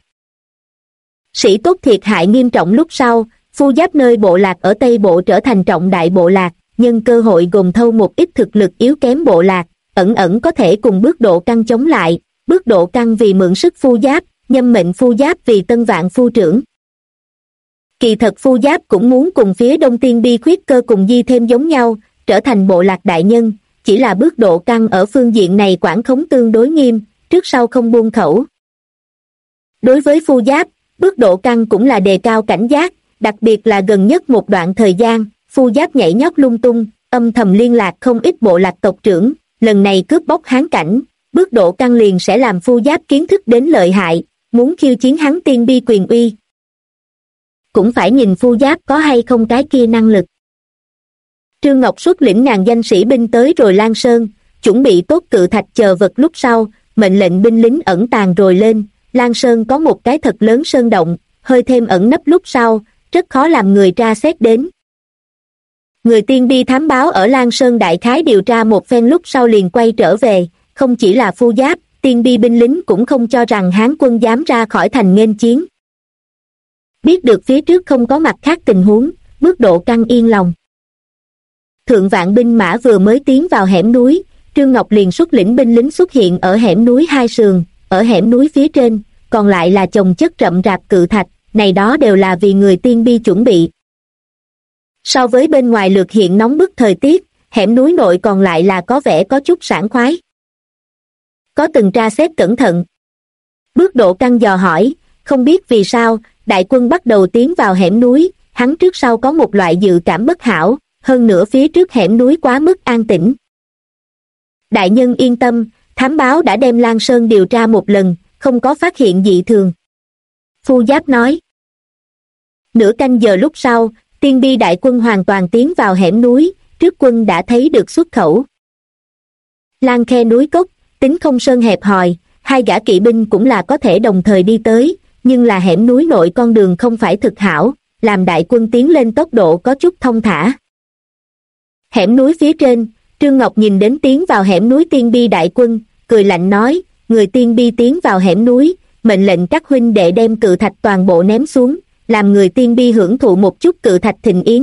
Sĩ tốt thiệt hại nghiêm trọng lúc sau, Phu Giáp nơi bộ lạc ở Tây Bộ trở thành trọng đại bộ lạc, nhân cơ hội gồm thâu một ít thực lực yếu kém bộ lạc, ẩn ẩn có thể cùng Bước Độ Căn chống lại. Bước Độ Căn vì mượn sức Phu Giáp, nhâm mệnh Phu Giáp vì tân vạn phu trưởng. Kỳ thật Phu Giáp cũng muốn cùng phía Đông Tiên Bi khuyết cơ cùng di thêm giống nhau, trở thành bộ lạc đại nhân, chỉ là Bước Độ Căn ở phương diện này quản khống tương đối nghiêm, trước sau không buông khẩu. Đối với Phu Giáp, Bước Độ Căn cũng là đề cao cảnh giác, đặc biệt là gần nhất một đoạn thời gian, Phu Giáp nhảy nhót lung tung, âm thầm liên lạc không ít bộ lạc tộc trưởng, lần này cướp bóc Hán cảnh, bước độ căn liền sẽ làm Phu Giáp kiến thức đến lợi hại, muốn khiêu chiến hắn tiên bi quyền uy. Cũng phải nhìn Phu Giáp có hay không cái kia năng lực. Trương Ngọc xuất lĩnh ngàn danh sĩ binh tới rồi Lan Sơn, chuẩn bị tốt cự thạch chờ vật lúc sau, mệnh lệnh binh lính ẩn tàng rồi lên. Lan Sơn có một cái thật lớn sơn động, hơi thêm ẩn nấp lúc sau, rất khó làm người tra xét đến. Người tiên bi thám báo ở Lan Sơn đại khái điều tra một phen lúc sau liền quay trở về, không chỉ là Phu Giáp, tiên bi binh lính cũng không cho rằng Hán quân dám ra khỏi thành nghênh chiến. Biết được phía trước không có mặt khác tình huống, Bước Độ Căn yên lòng. Thượng vạn binh mã vừa mới tiến vào hẻm núi, Trương Ngọc liền xuất lĩnh binh lính xuất hiện ở hẻm núi hai sườn, ở hẻm núi phía trên, còn lại là chồng chất rậm rạp cự thạch, này đó đều là vì người tiên bi chuẩn bị. So với bên ngoài lược hiện nóng bức thời tiết, hẻm núi nội còn lại là có vẻ có chút sảng khoái. Có từng tra xét cẩn thận. Bước Độ Căn dò hỏi, không biết vì sao, đại quân bắt đầu tiến vào hẻm núi, hắn trước sau có một loại dự cảm bất hảo, hơn nữa phía trước hẻm núi quá mức an tĩnh. Đại nhân yên tâm, thám báo đã đem Lan Sơn điều tra một lần, không có phát hiện dị thường. Phu Giáp nói. Nửa canh giờ lúc sau, tiên bi đại quân hoàn toàn tiến vào hẻm núi, trước quân đã thấy được xuất khẩu. Lan khe núi cốc, tính không sơn hẹp hòi, hai gã kỵ binh cũng là có thể đồng thời đi tới, nhưng là hẻm núi nội con đường không phải thực hảo, làm đại quân tiến lên tốc độ có chút thông thả. Hẻm núi phía trên, Trương Ngọc nhìn đến tiến vào hẻm núi tiên bi đại quân, cười lạnh nói, người tiên bi tiến vào hẻm núi, mệnh lệnh các huynh đệ đem cự thạch toàn bộ ném xuống, làm người tiên bi hưởng thụ một chút cự thạch thịnh yến.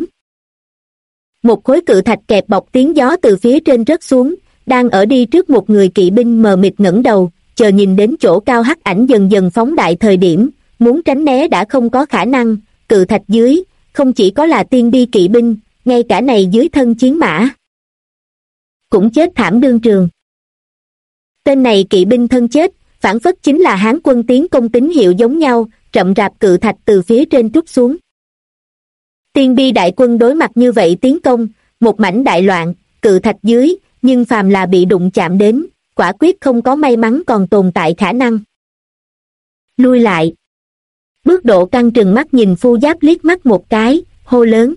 Một khối cự thạch kẹp bọc tiếng gió từ phía trên rớt xuống, đang ở đi trước một người kỵ binh mờ mịt ngẩng đầu, chờ nhìn đến chỗ cao hắc ảnh dần dần phóng đại thời điểm, muốn tránh né đã không có khả năng, cự thạch dưới, không chỉ có là tiên bi kỵ binh, ngay cả này dưới thân chiến mã cũng chết thảm đương trường. Tên này kỵ binh thân chết, phản phất chính là Hán quân tiến công tín hiệu giống nhau, rậm rạp cự thạch từ phía trên trút xuống. Tiên bi đại quân đối mặt như vậy tiến công, một mảnh đại loạn, cự thạch dưới, nhưng phàm là bị đụng chạm đến, quả quyết không có may mắn còn tồn tại khả năng. Lui lại. Bước Độ Căn trừng mắt nhìn Phu Giáp liếc mắt một cái, hô lớn.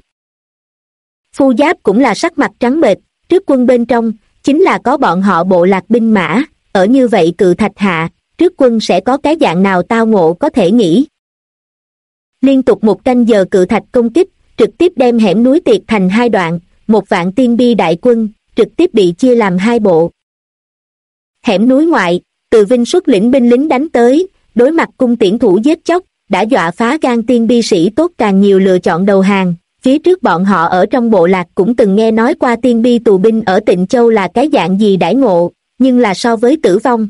Phu Giáp cũng là sắc mặt trắng bệch, trước quân bên trong, chính là có bọn họ bộ lạc binh mã, ở như vậy cự thạch hạ, trước quân sẽ có cái dạng nào tao ngộ có thể nghĩ. Liên tục một canh giờ cự thạch công kích, trực tiếp đem hẻm núi tiệt thành hai đoạn, một vạn tiên bi đại quân, trực tiếp bị chia làm hai bộ. Hẻm núi ngoại, Từ Vinh xuất lĩnh binh lính đánh tới, đối mặt cung tiễn thủ giết chóc, đã dọa phá gan tiên bi sĩ tốt càng nhiều lựa chọn đầu hàng. Phía trước bọn họ ở trong bộ lạc cũng từng nghe nói qua tiên bi tù binh ở Tịnh Châu là cái dạng gì đãi ngộ, nhưng là so với tử vong.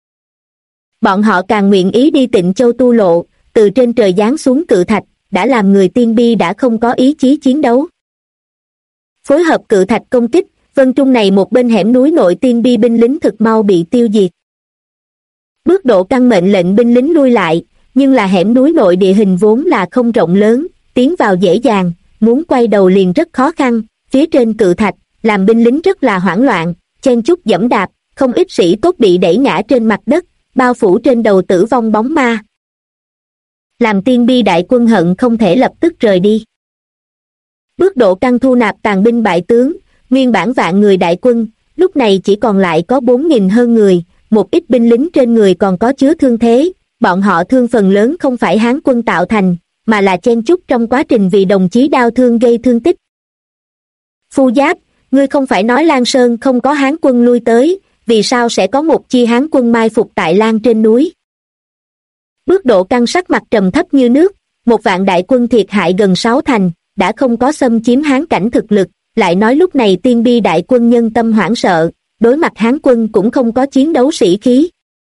Bọn họ càng nguyện ý đi Tịnh Châu tu lộ, từ trên trời giáng xuống cự thạch, đã làm người tiên bi đã không có ý chí chiến đấu. Phối hợp cự thạch công kích, Vân Trung này một bên hẻm núi nội tiên bi binh lính thực mau bị tiêu diệt. Bước Độ Căn mệnh lệnh binh lính lui lại, nhưng là hẻm núi nội địa hình vốn là không rộng lớn, tiến vào dễ dàng, muốn quay đầu liền rất khó khăn, phía trên cự thạch, làm binh lính rất là hoảng loạn, chen chúc giẫm đạp, không ít sĩ tốt bị đẩy ngã trên mặt đất, bao phủ trên đầu tử vong bóng ma. Làm tiên bi đại quân hận không thể lập tức rời đi. Bước Độ Căn thu nạp tàn binh bại tướng, nguyên bản vạn người đại quân, lúc này chỉ còn lại có 4.000 hơn người, một ít binh lính trên người còn có chứa thương thế, bọn họ thương phần lớn không phải Hán quân tạo thành, mà là chen chúc trong quá trình vì đồng chí đau thương gây thương tích. Phu Giáp, ngươi không phải nói Lan Sơn không có Hán quân lui tới, vì sao sẽ có một chi Hán quân mai phục tại Lan trên núi? Bước Độ Căn sắc mặt trầm thấp như nước, một vạn đại quân thiệt hại gần 6 thành, đã không có xâm chiếm Hán cảnh thực lực, lại nói lúc này tiên bi đại quân nhân tâm hoảng sợ, đối mặt Hán quân cũng không có chiến đấu sĩ khí.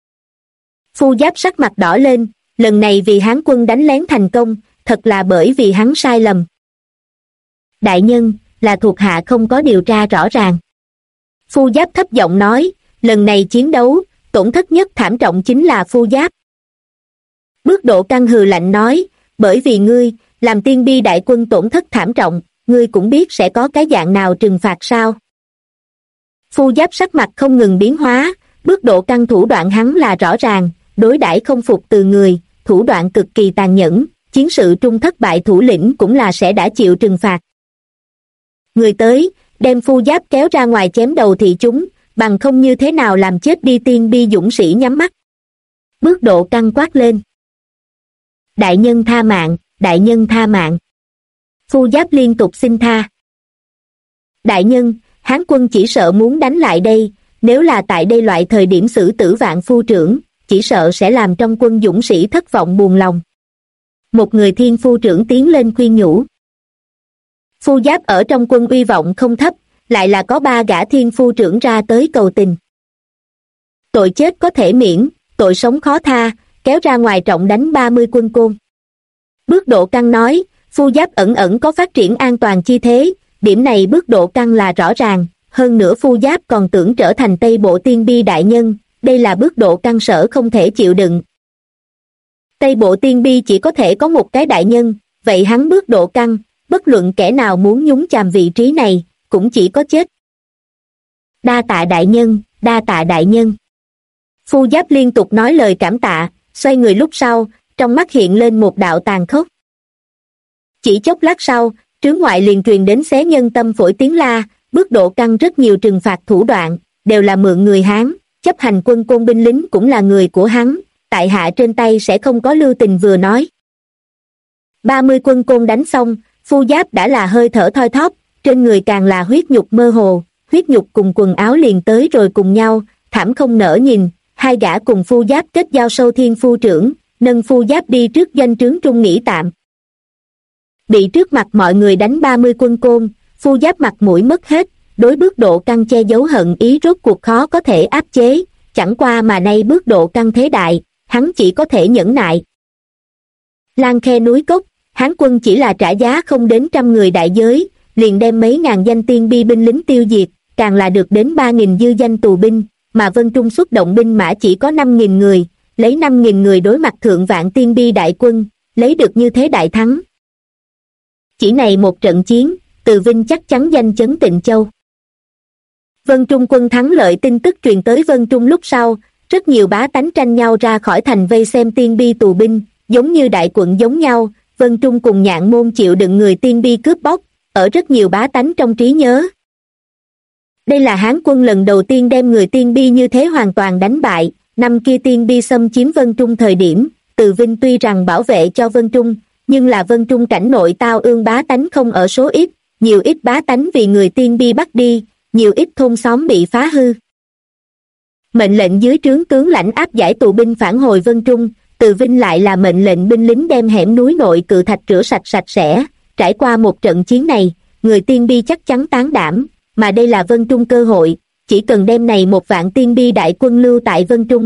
Phu Giáp sắc mặt đỏ lên, lần này vì Hán quân đánh lén thành công, thật là bởi vì hắn sai lầm. Đại nhân, là thuộc hạ không có điều tra rõ ràng. Phu Giáp thấp giọng nói, lần này chiến đấu, tổn thất nhất thảm trọng chính là Phu Giáp. Bước Độ Căn hừ lạnh nói, bởi vì ngươi, làm tiên bi đại quân tổn thất thảm trọng, ngươi cũng biết sẽ có cái dạng nào trừng phạt sao? Phu Giáp sắc mặt không ngừng biến hóa, bước độ căng thủ đoạn hắn là rõ ràng, đối đãi không phục từ người, thủ đoạn cực kỳ tàn nhẫn, chiến sự trung thất bại thủ lĩnh cũng là sẽ đã chịu trừng phạt. Người tới, đem Phu Giáp kéo ra ngoài chém đầu thị chúng, bằng không như thế nào làm chết đi tiên bi dũng sĩ nhắm mắt. Bước độ căng quát lên. Đại nhân tha mạng, đại nhân tha mạng. Phu Giáp liên tục xin tha. Đại nhân, Hán quân chỉ sợ muốn đánh lại đây, nếu là tại đây loại thời điểm xử tử Vạn phu trưởng, chỉ sợ sẽ làm trong quân dũng sĩ thất vọng buồn lòng. Một người thiên phu trưởng tiến lên khuyên nhủ. Phu Giáp ở trong quân uy vọng không thấp, lại là có 3 gã thiên phu trưởng ra tới cầu tình. Tội chết có thể miễn, tội sống khó tha, kéo ra ngoài trọng đánh 30 quân côn. Bước độ căng nói, Phu Giáp ẩn ẩn có phát triển an toàn chi thế, điểm này bước độ căng là rõ ràng, hơn nữa Phu Giáp còn tưởng trở thành Tây Bộ tiên bi đại nhân, đây là bước độ căng sở không thể chịu đựng. Tây Bộ tiên bi chỉ có thể có một cái đại nhân, vậy hắn bước độ căng, bất luận kẻ nào muốn nhúng chàm vị trí này, cũng chỉ có chết. Đa tạ đại nhân, đa tạ đại nhân. Phu Giáp liên tục nói lời cảm tạ, xoay người lúc sau, trong mắt hiện lên một đạo tàn khốc. Chỉ chốc lát sau, trướng ngoại liền truyền đến xé nhân tâm phổi tiếng la, bước độ căng rất nhiều trừng phạt thủ đoạn, đều là mượn người Hán, chấp hành quân côn binh lính cũng là người của hắn, tại hạ trên tay sẽ không có lưu tình vừa nói. 30 quân côn đánh xong, Phu Giáp đã là hơi thở thoi thóp, trên người càng là huyết nhục mơ hồ, huyết nhục cùng quần áo liền tới rồi cùng nhau, thảm không nỡ nhìn, hai gã cùng Phu Giáp kết giao sâu thiên phu trưởng, nâng Phu Giáp đi trước doanh trướng trung nghỉ tạm. Bị trước mặt mọi người đánh 30 quân côn, Phu Giáp mặt mũi mất hết, đối bước độ căng che giấu hận ý rốt cuộc khó có thể áp chế, chẳng qua mà nay bước độ căng thế đại, hắn chỉ có thể nhẫn nại. Lan Khe núi cốc, Hán quân chỉ là trả giá không đến 100 người đại giới, liền đem mấy ngàn danh tiên bi binh lính tiêu diệt, càng là được đến 3.000 dư danh tù binh, mà Vân Trung xuất động binh mã chỉ có 5.000 người, lấy 5.000 người đối mặt thượng vạn tiên bi đại quân, lấy được như thế đại thắng. Chỉ này một trận chiến, Từ Vinh chắc chắn danh chấn Tịnh Châu. Vân Trung quân thắng lợi tin tức truyền tới Vân Trung lúc sau, rất nhiều bá tánh tranh nhau ra khỏi thành vây xem tiên bi tù binh, giống như đại quận giống nhau, Vân Trung cùng Nhạn Môn chịu đựng người tiên bi cướp bóc, ở rất nhiều bá tánh trong trí nhớ. Đây là Hán quân lần đầu tiên đem người tiên bi như thế hoàn toàn đánh bại, năm kia tiên bi xâm chiếm Vân Trung thời điểm, Từ Vinh tuy rằng bảo vệ cho Vân Trung, nhưng là Vân Trung cảnh nội tao ương bá tánh không ở số ít, nhiều ít bá tánh vì người tiên bi bắt đi, nhiều ít thôn xóm bị phá hư. Mệnh lệnh dưới trướng tướng lãnh áp giải tù binh phản hồi Vân Trung, Từ Vinh lại là mệnh lệnh binh lính đem hẻm núi nội cự thạch rửa sạch sạch sẽ, trải qua một trận chiến này, người tiên bi chắc chắn tán đảm, mà đây là Vân Trung cơ hội, chỉ cần đem này 1 vạn tiên bi đại quân lưu tại Vân Trung.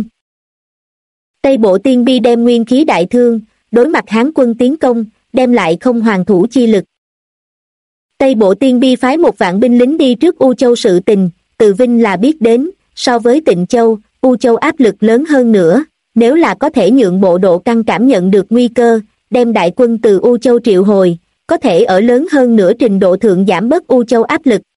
Tây Bộ tiên bi đem nguyên khí đại thương, đối mặt Hán quân tiến công, đem lại không hoàn thủ chi lực. Tây Bộ tiên bi phái 1 vạn binh lính đi trước U Châu sự tình, Từ Vinh là biết đến, so với Tịnh Châu, U Châu áp lực lớn hơn nữa, nếu là có thể nhượng bộ độ căng cảm nhận được nguy cơ, đem đại quân từ U Châu triệu hồi, có thể ở lớn hơn nửa trình độ thượng giảm bớt U Châu áp lực.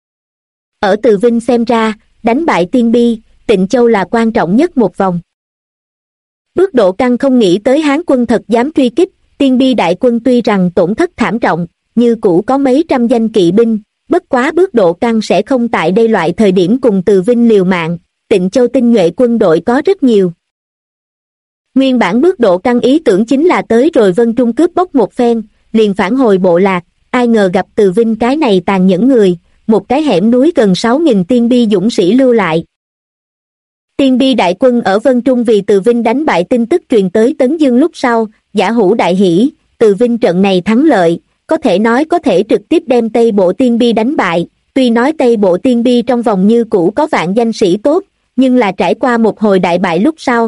Ở Từ Vinh xem ra, đánh bại tiên bi, Tịnh Châu là quan trọng nhất một vòng. Bước độ căng không nghĩ tới Hán quân thật dám truy kích, tiên bi đại quân tuy rằng tổn thất thảm trọng, như cũ có mấy trăm danh kỵ binh, bất quá bước độ căng sẽ không tại đây loại thời điểm cùng Từ Vinh liều mạng, Tịnh Châu tinh nhuệ quân đội có rất nhiều. Nguyên bản bước độ căng ý tưởng chính là tới rồi Vân Trung cướp bóc một phen, liền phản hồi bộ lạc, ai ngờ gặp Từ Vinh cái này tàn nhẫn người, một cái hẻm núi gần 6.000 tiên bi dũng sĩ lưu lại. Tiên bi đại quân ở Vân Trung vì Từ Vinh đánh bại tin tức truyền tới Tấn Dương lúc sau, giả hữu đại hỷ, Từ Vinh trận này thắng lợi, có thể nói có thể trực tiếp đem Tây Bộ tiên bi đánh bại, tuy nói Tây Bộ tiên bi trong vòng như cũ có vạn danh sĩ tốt, nhưng là trải qua một hồi đại bại lúc sau.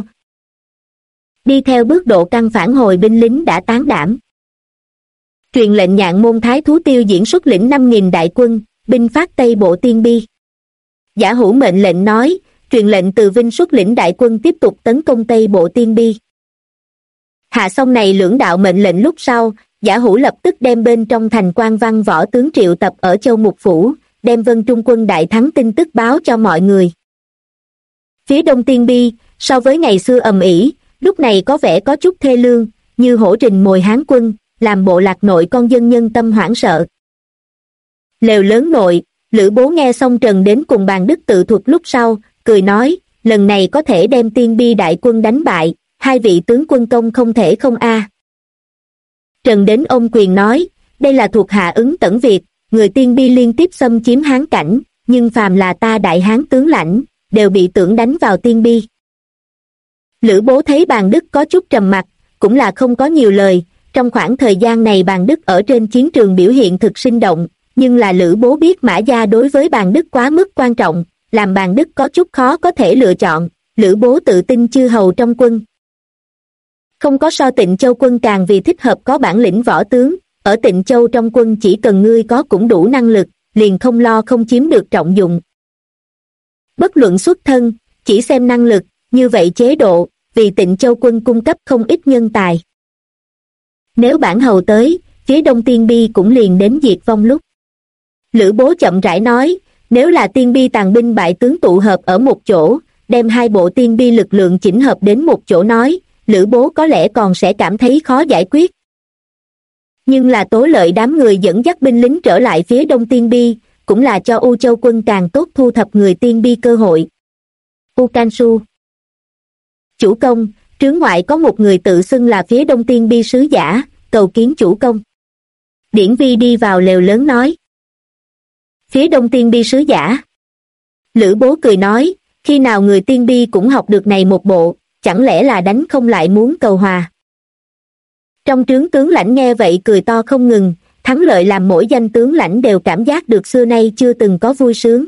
Đi theo bước độ căng phản hồi binh lính đã tán đảm. Truyền lệnh Nhạn Môn thái thú Tiêu Diễn xuất lĩnh 5.000 đại quân, binh phát Tây Bộ tiên bi. Giả hữu mệnh lệnh nói, truyền lệnh Từ Vinh xuất lĩnh đại quân tiếp tục tấn công Tây Bộ tiên bi. Hạ xong này lưỡng đạo mệnh lệnh lúc sau, Giả Hủ lập tức đem bên trong thành quan văn võ tướng triệu tập ở Châu Mục Phủ, đem Vân Trung quân đại thắng tin tức báo cho mọi người. Phía Đông Tiên Bi, so với ngày xưa ầm ĩ, lúc này có vẻ có chút thê lương, như hổ rình mồi Hán quân, làm bộ lạc nội con dân nhân tâm hoảng sợ. Lều lớn nội, Lữ Bố nghe xong Trần đến cùng Bàn Đức tự thuật lúc sau, cười nói, lần này có thể đem Tiên Bi đại quân đánh bại, hai vị tướng quân công không thể không a. Trần đến ôm quyền nói, đây là thuộc hạ ứng tẩn việc, người Tiên Bi liên tiếp xâm chiếm Hán cảnh, nhưng phàm là ta đại hán tướng lãnh, đều bị tưởng đánh vào Tiên Bi. Lữ Bố thấy Bàn Đức có chút trầm mặc, cũng là không có nhiều lời, trong khoảng thời gian này Bàn Đức ở trên chiến trường biểu hiện thực sinh động, nhưng là Lữ Bố biết Mã Gia đối với Bàn Đức quá mức quan trọng, làm Bàn Đức có chút khó có thể lựa chọn, Lữ Bố tự tin chư hầu trong quân. Không có so Tịnh Châu quân càng vì thích hợp có bản lĩnh võ tướng, ở Tịnh Châu trong quân chỉ cần ngươi có cũng đủ năng lực, liền không lo không chiếm được trọng dụng. Bất luận xuất thân, chỉ xem năng lực, như vậy chế độ, vì Tịnh Châu quân cung cấp không ít nhân tài. Nếu bản hầu tới, phía Đông Tiên Bi cũng liền đến diệt vong lúc. Lữ Bố chậm rãi nói, nếu là Tiên Bi tàn binh bại tướng tụ hợp ở một chỗ, đem hai bộ Tiên Bi lực lượng chỉnh hợp đến một chỗ nói, Lữ Bố có lẽ còn sẽ cảm thấy khó giải quyết. Nhưng là Tố Lợi đám người dẫn dắt binh lính trở lại phía Đông Tiên Bi, cũng là cho U Châu quân càng tốt thu thập người Tiên Bi cơ hội. U Can Su. Chủ công, trướng ngoại có một người tự xưng là phía Đông Tiên Bi sứ giả, cầu kiến chủ công. Điển Vi đi vào lều lớn nói. Phía Đông Tiên Bi sứ giả. Lữ Bố cười nói, khi nào người Tiên Bi cũng học được này một bộ, chẳng lẽ là đánh không lại muốn cầu hòa. Trong trướng tướng lãnh nghe vậy cười to không ngừng, thắng lợi làm mỗi danh tướng lãnh đều cảm giác được xưa nay chưa từng có vui sướng.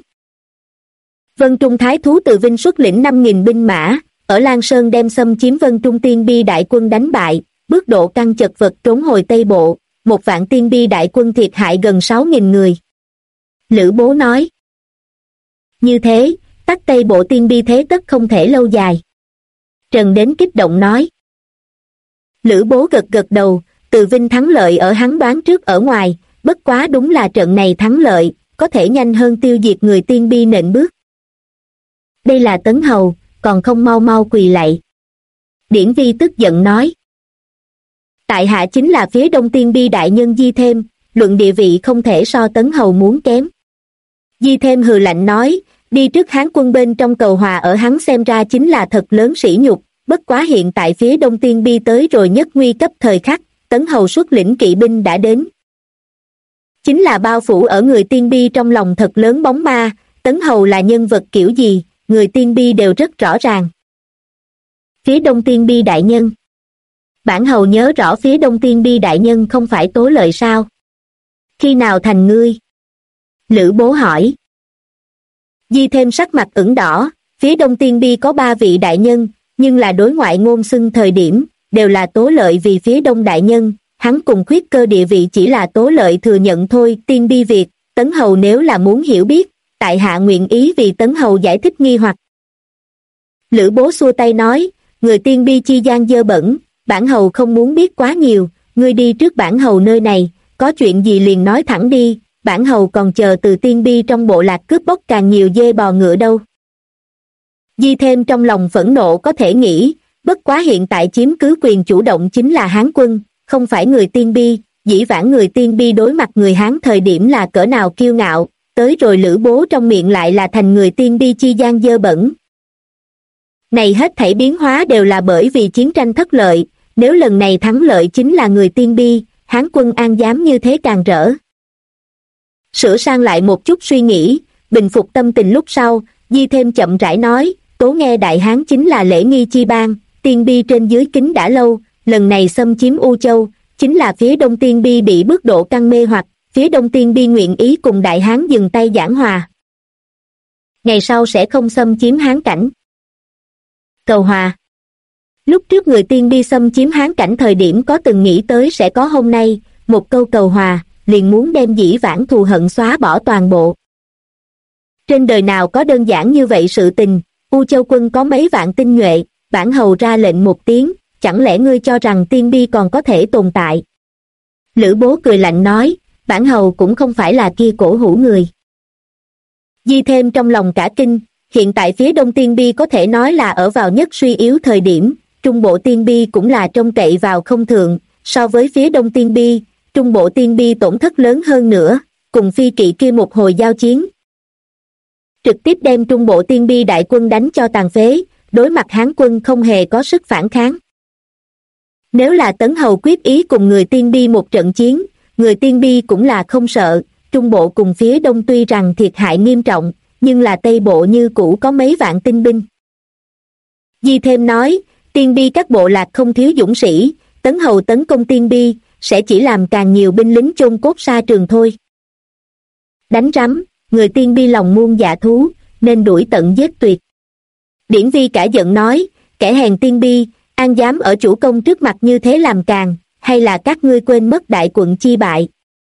Vân Trung Thái Thú từ Vinh xuất lĩnh 5.000 binh mã, ở Lan Sơn đem xâm chiếm Vân Trung Tiên Bi đại quân đánh bại, bước độ căng chật vật trốn hồi Tây Bộ, 1.000 Tiên Bi đại quân thiệt hại gần 6.000 người. Lữ Bố nói, như thế, tắc Tây Bộ Tiên Bi thế tất không thể lâu dài. Trần đến kích động nói. Lữ Bố gật gật đầu, từ Vinh thắng lợi ở hắn đoán trước ở ngoài, bất quá đúng là trận này thắng lợi, có thể nhanh hơn tiêu diệt người Tiên Bi nện bước. Đây là Tấn Hầu, còn không mau mau quỳ lạy. Điển Vi tức giận nói. Tại hạ chính là phía Đông Tiên Bi đại nhân Di Thêm, luận địa vị không thể so Tấn Hầu muốn kém. Di Thêm hừ lạnh nói, đi trước Hán quân bên trong cầu hòa ở hắn xem ra chính là thật lớn sỉ nhục, bất quá hiện tại phía Đông Tiên Bi tới rồi nhất nguy cấp thời khắc, Tấn Hầu xuất lĩnh kỵ binh đã đến. Chính là bao phủ ở người Tiên Bi trong lòng thật lớn bóng ma, Tấn Hầu là nhân vật kiểu gì, người Tiên Bi đều rất rõ ràng. Phía Đông Tiên Bi đại nhân. Bản hầu nhớ rõ phía Đông Tiên Bi đại nhân không phải Tố Lợi sao? Khi nào thành ngươi? Lữ Bố hỏi. Di Thêm sắc mặt ửng đỏ, phía Đông Tiên Bi có 3 vị đại nhân, nhưng là đối ngoại ngôn xưng thời điểm, đều là Tố Lợi vì phía Đông đại nhân, hắn cùng Khuyết Cơ địa vị chỉ là Tố Lợi thừa nhận thôi. Tiên Bi việc, Tấn Hầu nếu là muốn hiểu biết, tại hạ nguyện ý vì Tấn Hầu giải thích nghi hoặc. Lữ Bố xua tay nói, người Tiên Bi chi gian dơ bẩn, bản hầu không muốn biết quá nhiều, ngươi đi trước bản hầu nơi này, có chuyện gì liền nói thẳng đi, bản hầu còn chờ từ Tiên Bi trong bộ lạc cướp bóc càng nhiều dê bò ngựa đâu. Di Thêm trong lòng phẫn nộ có thể nghĩ, bất quá hiện tại chiếm cứ quyền chủ động chính là Hán quân, không phải người Tiên Bi, dĩ vãng người Tiên Bi đối mặt người Hán thời điểm là cỡ nào kiêu ngạo, tới rồi Lữ Bố trong miệng lại là thành người Tiên Bi chi gian dơ bẩn. Này hết thảy biến hóa đều là bởi vì chiến tranh thất lợi, nếu lần này thắng lợi chính là người Tiên Bi, Hán quân an dám như thế càng rỡ. Sửa sang lại một chút suy nghĩ, bình phục tâm tình lúc sau, Di Thêm chậm rãi nói, Tố nghe Đại Hán chính là lễ nghi chi bang, Tiên Bi trên dưới kính đã lâu, lần này xâm chiếm U Châu, chính là phía Đông Tiên Bi bị bước độ căng mê hoặc, phía Đông Tiên Bi nguyện ý cùng Đại Hán dừng tay giảng hòa. Ngày sau sẽ không xâm chiếm Hán cảnh. Cầu hòa. Lúc trước người Tiên Bi xâm chiếm Hán cảnh thời điểm có từng nghĩ tới sẽ có hôm nay, một câu cầu hòa, liền muốn đem dĩ vãng thù hận xóa bỏ toàn bộ. Trên đời nào có đơn giản như vậy sự tình, U Châu quân có mấy vạn tinh nhuệ, bản hầu ra lệnh một tiếng, chẳng lẽ ngươi cho rằng Tiên Bi còn có thể tồn tại? Lữ Bố cười lạnh nói, bản hầu cũng không phải là kia cổ hủ người. Di Thêm trong lòng cả kinh, hiện tại phía Đông Tiên Bi có thể nói là ở vào nhất suy yếu thời điểm, Trung Bộ Tiên Bi cũng là trông cậy vào không thượng, so với phía Đông Tiên Bi, Trung Bộ Tiên Bi tổn thất lớn hơn nữa, cùng phi kỵ kia một hồi giao chiến. Trực tiếp đem Trung Bộ Tiên Bi đại quân đánh cho tàn phế, đối mặt Hán quân không hề có sức phản kháng. Nếu là Tấn Hầu quyết ý cùng người Tiên Bi một trận chiến, người Tiên Bi cũng là không sợ, Trung Bộ cùng phía Đông tuy rằng thiệt hại nghiêm trọng, nhưng là Tây Bộ như cũ có mấy vạn tinh binh. Di Thêm nói, Tiên Bi các bộ lạc không thiếu dũng sĩ, Tấn Hầu tấn công Tiên Bi, sẽ chỉ làm càng nhiều binh lính chôn cốt xa trường thôi. Đánh rắm, người Tiên Bi lòng muôn dạ thú, nên đuổi tận giết tuyệt. Điển Vi cả giận nói, kẻ hèn Tiên Bi, an dám ở chủ công trước mặt như thế làm càng, hay là các ngươi quên mất đại quận chi bại.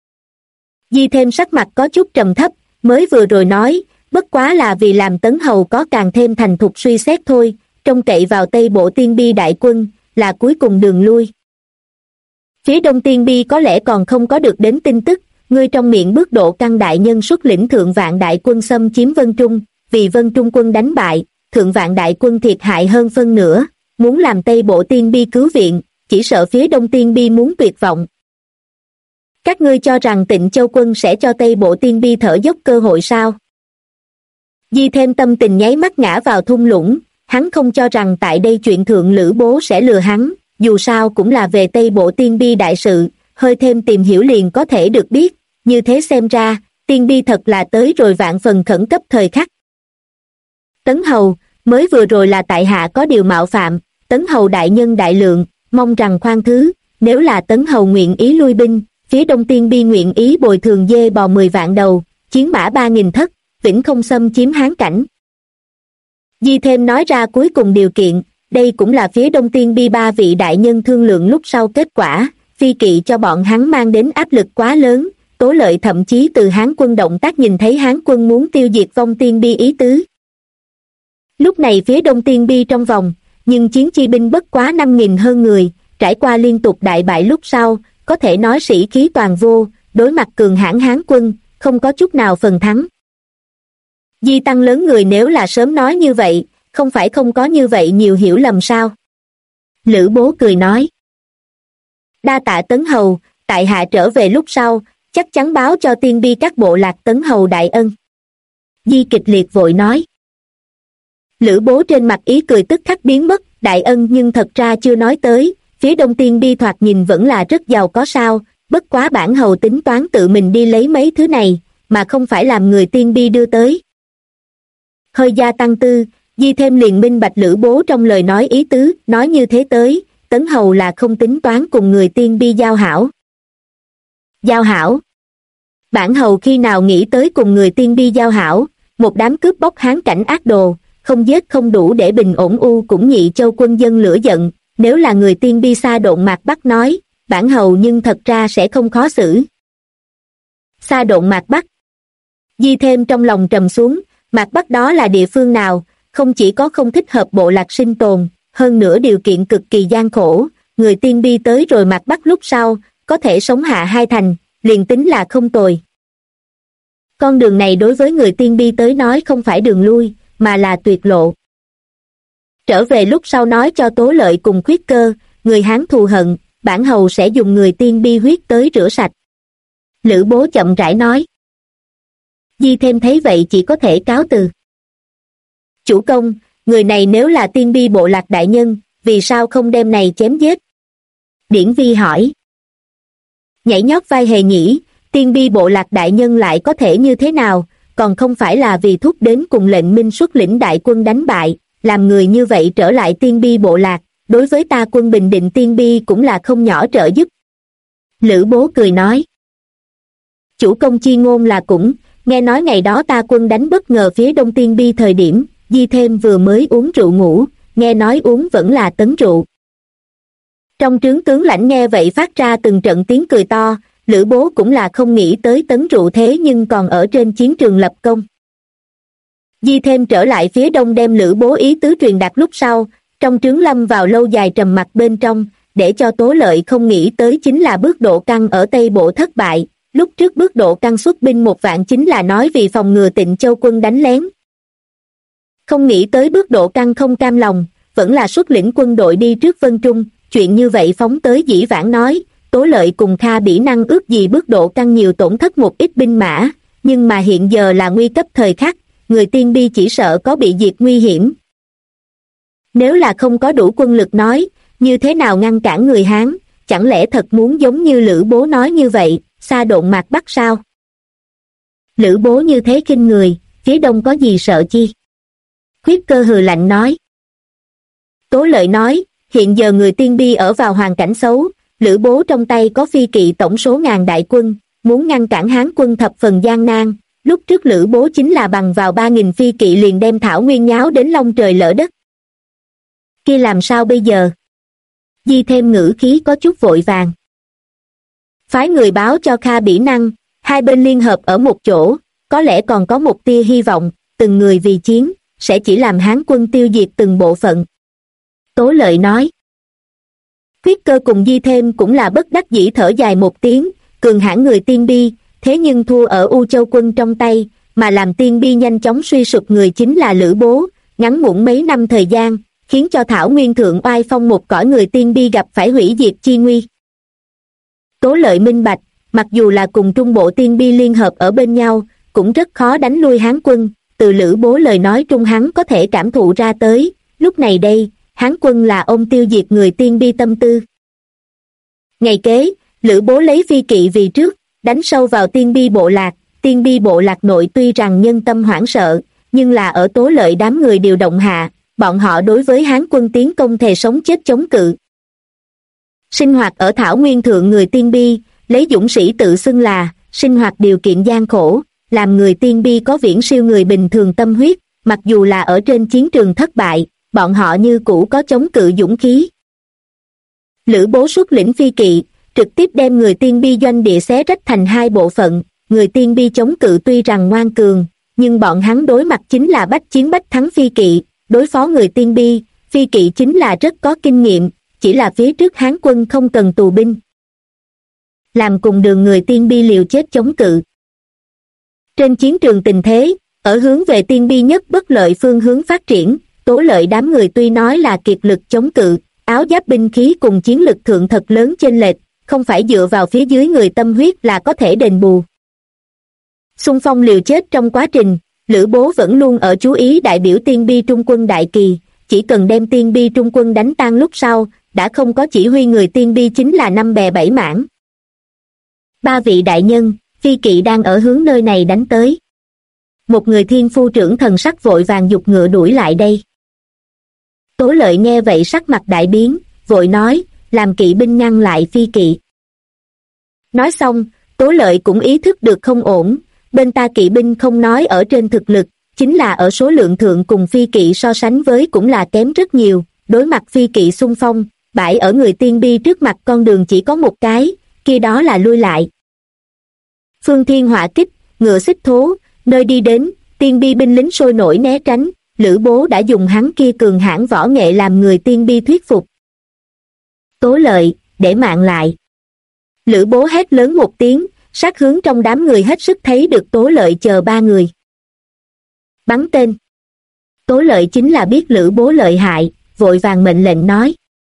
Di Thêm sắc mặt có chút trầm thấp, mới vừa rồi nói, bất quá là vì làm Tấn Hầu có càng thêm thành thục suy xét thôi, trông cậy vào Tây Bộ Tiên Bi đại quân, là cuối cùng đường lui. Phía Đông Tiên Bi có lẽ còn không có được đến tin tức, ngươi trong miệng bước độ Căn đại nhân xuất lĩnh thượng vạn đại quân xâm chiếm Vân Trung, vì Vân Trung quân đánh bại, thượng vạn đại quân thiệt hại hơn phân nửa, muốn làm Tây Bộ Tiên Bi cứu viện, chỉ sợ phía Đông Tiên Bi muốn tuyệt vọng. Các ngươi cho rằng Tịnh Châu quân sẽ cho Tây Bộ Tiên Bi thở dốc cơ hội sao? Di Thêm tâm tình nháy mắt ngã vào thung lũng, hắn không cho rằng tại đây chuyện thượng Lữ Bố sẽ lừa hắn, dù sao cũng là về Tây Bộ Tiên Bi đại sự, hơi thêm tìm hiểu liền có thể được biết, như thế xem ra, Tiên Bi thật là tới rồi vạn phần khẩn cấp thời khắc. Tấn Hầu, mới vừa rồi là tại hạ có điều mạo phạm, Tấn Hầu đại nhân đại lượng, mong rằng khoan thứ, nếu là Tấn Hầu nguyện ý lui binh, phía Đông Tiên Bi nguyện ý bồi thường dê bò 10 vạn đầu, chiến mã 3.000 thất, vĩnh không xâm chiếm Hán cảnh. Di Thêm nói ra cuối cùng điều kiện, đây cũng là phía Đông Tiên Bi 3 vị đại nhân thương lượng lúc sau kết quả, phi kỵ cho bọn hắn mang đến áp lực quá lớn, Tố Lợi thậm chí từ Hán quân động tác nhìn thấy Hán quân muốn tiêu diệt vong Tiên Bi ý tứ. Lúc này phía Đông Tiên Bi trong vòng, nhưng chiến chi binh bất quá 5.000 hơn người, trải qua liên tục đại bại lúc sau, có thể nói sĩ khí toàn vô, đối mặt cường hãn Hán quân, không có chút nào phần thắng. Di tăng lớn người nếu là sớm nói như vậy, không phải không có như vậy nhiều hiểu lầm sao? Lữ Bố cười nói. Đa tạ Tấn Hầu, tại hạ trở về lúc sau, chắc chắn báo cho Tiên Bi các bộ lạc Tấn Hầu đại ân. Di kịch liệt vội nói. Lữ Bố trên mặt ý cười tức khắc biến mất, đại ân nhưng thật ra chưa nói tới, phía Đông Tiên Bi thoạt nhìn vẫn là rất giàu có sao, bất quá bản hầu tính toán tự mình đi lấy mấy thứ này, mà không phải làm người Tiên Bi đưa tới. Hơi gia tăng tư, Di Thêm liền minh bạch Lữ Bố trong lời nói ý tứ, nói như thế tới, Tấn Hầu là không tính toán cùng người Tiên Bi giao hảo. Giao hảo? Bản hầu khi nào nghĩ tới cùng người Tiên Bi giao hảo, một đám cướp bóc Hán cảnh ác đồ, không giết không đủ để bình ổn U cũng Nhị Châu quân dân lửa giận, nếu là người Tiên Bi xa độn Mạc Bắc nói, bản hầu nhưng thật ra sẽ không khó xử. Xa độn Mạc Bắc. Di Thêm trong lòng trầm xuống, Mạc Bắc đó là địa phương nào, không chỉ có không thích hợp bộ lạc sinh tồn, hơn nữa điều kiện cực kỳ gian khổ, người Tiên Bi tới rồi Mạc Bắc lúc sau, có thể sống hạ hai thành, liền tính là không tồi. Con đường này đối với người Tiên Bi tới nói không phải đường lui, mà là tuyệt lộ. Trở về lúc sau nói cho Tố Lợi cùng Khuyết Cơ, người Hán thù hận, bản hầu sẽ dùng người Tiên Bi huyết tới rửa sạch. Lữ Bố chậm rãi nói. Di Thêm thấy vậy chỉ có thể cáo từ. Chủ công, người này nếu là Tiên Bi bộ lạc đại nhân, vì sao không đem này chém giết? Điển Vi hỏi. Nhảy nhót vai hề nhỉ, Tiên Bi bộ lạc đại nhân lại có thể như thế nào, còn không phải là vì thúc đến cùng lệnh minh xuất lĩnh đại quân đánh bại, làm người như vậy trở lại Tiên Bi bộ lạc, đối với ta quân bình định Tiên Bi cũng là không nhỏ trợ giúp. Lữ Bố cười nói. Chủ công chi ngôn là cũng, nghe nói ngày đó ta quân đánh bất ngờ phía Đông Tiên Bi thời điểm, Di Thêm vừa mới uống rượu ngủ, nghe nói uống vẫn là tấn rượu. Trong trướng tướng lãnh nghe vậy phát ra từng trận tiếng cười to, Lữ Bố cũng là không nghĩ tới tấn rượu thế nhưng còn ở trên chiến trường lập công. Di Thêm trở lại phía đông đem Lữ Bố ý tứ truyền đạt lúc sau, trong trướng lâm vào lâu dài trầm mặc bên trong, để cho Tố Lợi không nghĩ tới chính là bước Độ Căn ở Tây Bộ thất bại. Lúc trước bước Độ Căn xuất binh 1 vạn chính là nói vì phòng ngừa Tịnh Châu quân đánh lén. Không nghĩ tới bước Độ Căn không cam lòng, vẫn là xuất lĩnh quân đội đi trước Vân Trung. Chuyện như vậy phóng tới Dĩ Vãng nói, Tố Lợi cùng Kha Bỉ Năng ước gì bước Độ Căn nhiều tổn thất một ít binh mã, nhưng mà hiện giờ là nguy cấp thời khắc, người Tiên Bi chỉ sợ có bị diệt nguy hiểm. Nếu là không có đủ quân lực nói, như thế nào ngăn cản người Hán, chẳng lẽ thật muốn giống như Lữ Bố nói như vậy, xa độn mạc Bắc sao? Lữ Bố như thế khinh người, phía đông có gì sợ chi? Khuyết Cơ hừ lạnh nói. Tố Lợi nói, hiện giờ người Tiên Bi ở vào hoàn cảnh xấu, Lữ Bố trong tay có phi kỵ tổng số ngàn đại quân, muốn ngăn cản Hán quân thập phần gian nan. Lúc trước Lữ Bố chính là bằng vào 3.000 phi kỵ liền đem Thảo Nguyên nháo đến long trời lỡ đất. Kia làm sao bây giờ? Di Thêm ngữ khí có chút vội vàng. Phái người báo cho Kha Bỉ Năng, hai bên liên hợp ở một chỗ, có lẽ còn có một tia hy vọng, từng người vì chiến, sẽ chỉ làm Hán quân tiêu diệt từng bộ phận. Tố Lợi nói. Khuyết Cơ cùng Di Thêm cũng là bất đắc dĩ thở dài một tiếng, cường hãn người Tiên Bi, thế nhưng thua ở U Châu quân trong tay, mà làm Tiên Bi nhanh chóng suy sụp người chính là Lữ Bố, ngắn ngủn mấy năm thời gian, khiến cho Thảo Nguyên thượng oai phong một cõi người Tiên Bi gặp phải hủy diệt chi nguy. Tố Lợi minh bạch, mặc dù là cùng Trung Bộ Tiên Bi liên hợp ở bên nhau, cũng rất khó đánh lui Hán quân, từ Lữ Bố lời nói trung hắn có thể cảm thụ ra tới, lúc này đây, Hán quân là ông tiêu diệt người Tiên Bi tâm tư. Ngày kế, Lữ Bố lấy phi kỵ vì trước, đánh sâu vào Tiên Bi bộ lạc. Tiên Bi bộ lạc nội tuy rằng nhân tâm hoảng sợ, nhưng là ở Tố Lợi đám người điều động hạ, bọn họ đối với Hán quân tiến công thề sống chết chống cự. Sinh hoạt ở Thảo Nguyên thượng người Tiên Bi, lấy dũng sĩ tự xưng là, sinh hoạt điều kiện gian khổ, làm người Tiên Bi có viễn siêu người bình thường tâm huyết, mặc dù là ở trên chiến trường thất bại, bọn họ như cũ có chống cự dũng khí. Lữ Bố xuất lĩnh phi kỵ, trực tiếp đem người Tiên Bi doanh địa xé rách thành hai bộ phận, người Tiên Bi chống cự tuy rằng ngoan cường, nhưng bọn hắn đối mặt chính là bách chiến bách thắng phi kỵ, đối phó người Tiên Bi, phi kỵ chính là rất có kinh nghiệm, chỉ là phía trước Hán quân không cần tù binh. Làm cùng đường người Tiên Bi liều chết chống cự. Trên chiến trường tình thế, ở hướng về Tiên Bi nhất bất lợi phương hướng phát triển, Tố Lợi đám người tuy nói là kiệt lực chống cự, áo giáp binh khí cùng chiến lực thượng thật lớn chênh lệch, không phải dựa vào phía dưới người tâm huyết là có thể đền bù. Xung phong liều chết trong quá trình, Lữ Bố vẫn luôn ở chú ý đại biểu Tiên Bi Trung quân đại kỳ, chỉ cần đem Tiên Bi Trung quân đánh tan lúc sau, đã không có chỉ huy người Tiên Bi chính là 5 bè 7 mảng. 3 vị đại nhân, phi kỵ đang ở hướng nơi này đánh tới. Một người thiên phu trưởng thần sắc vội vàng giục ngựa đuổi lại đây. Tố Lợi nghe vậy sắc mặt đại biến, vội nói, làm kỵ binh ngăn lại phi kỵ. Nói xong, Tố Lợi cũng ý thức được không ổn, bên ta kỵ binh không nói ở trên thực lực, chính là ở số lượng thượng cùng phi kỵ so sánh với cũng là kém rất nhiều, đối mặt phi kỵ xung phong, bãi ở người Tiên Bi trước mặt con đường chỉ có một cái, kia đó là lui lại. Phương Thiên hỏa kích, ngựa xích thố, nơi đi đến, Tiên Bi binh lính sôi nổi né tránh, Lữ Bố đã dùng hắn kia cường hãn võ nghệ làm người Tiên Bi thuyết phục. Tố Lợi, để mạng lại. Lữ Bố hét lớn một tiếng, sát hướng trong đám người hết sức thấy được Tố Lợi chờ 3 người. Bắn tên. Tố Lợi chính là biết Lữ Bố lợi hại, vội vàng mệnh lệnh nói.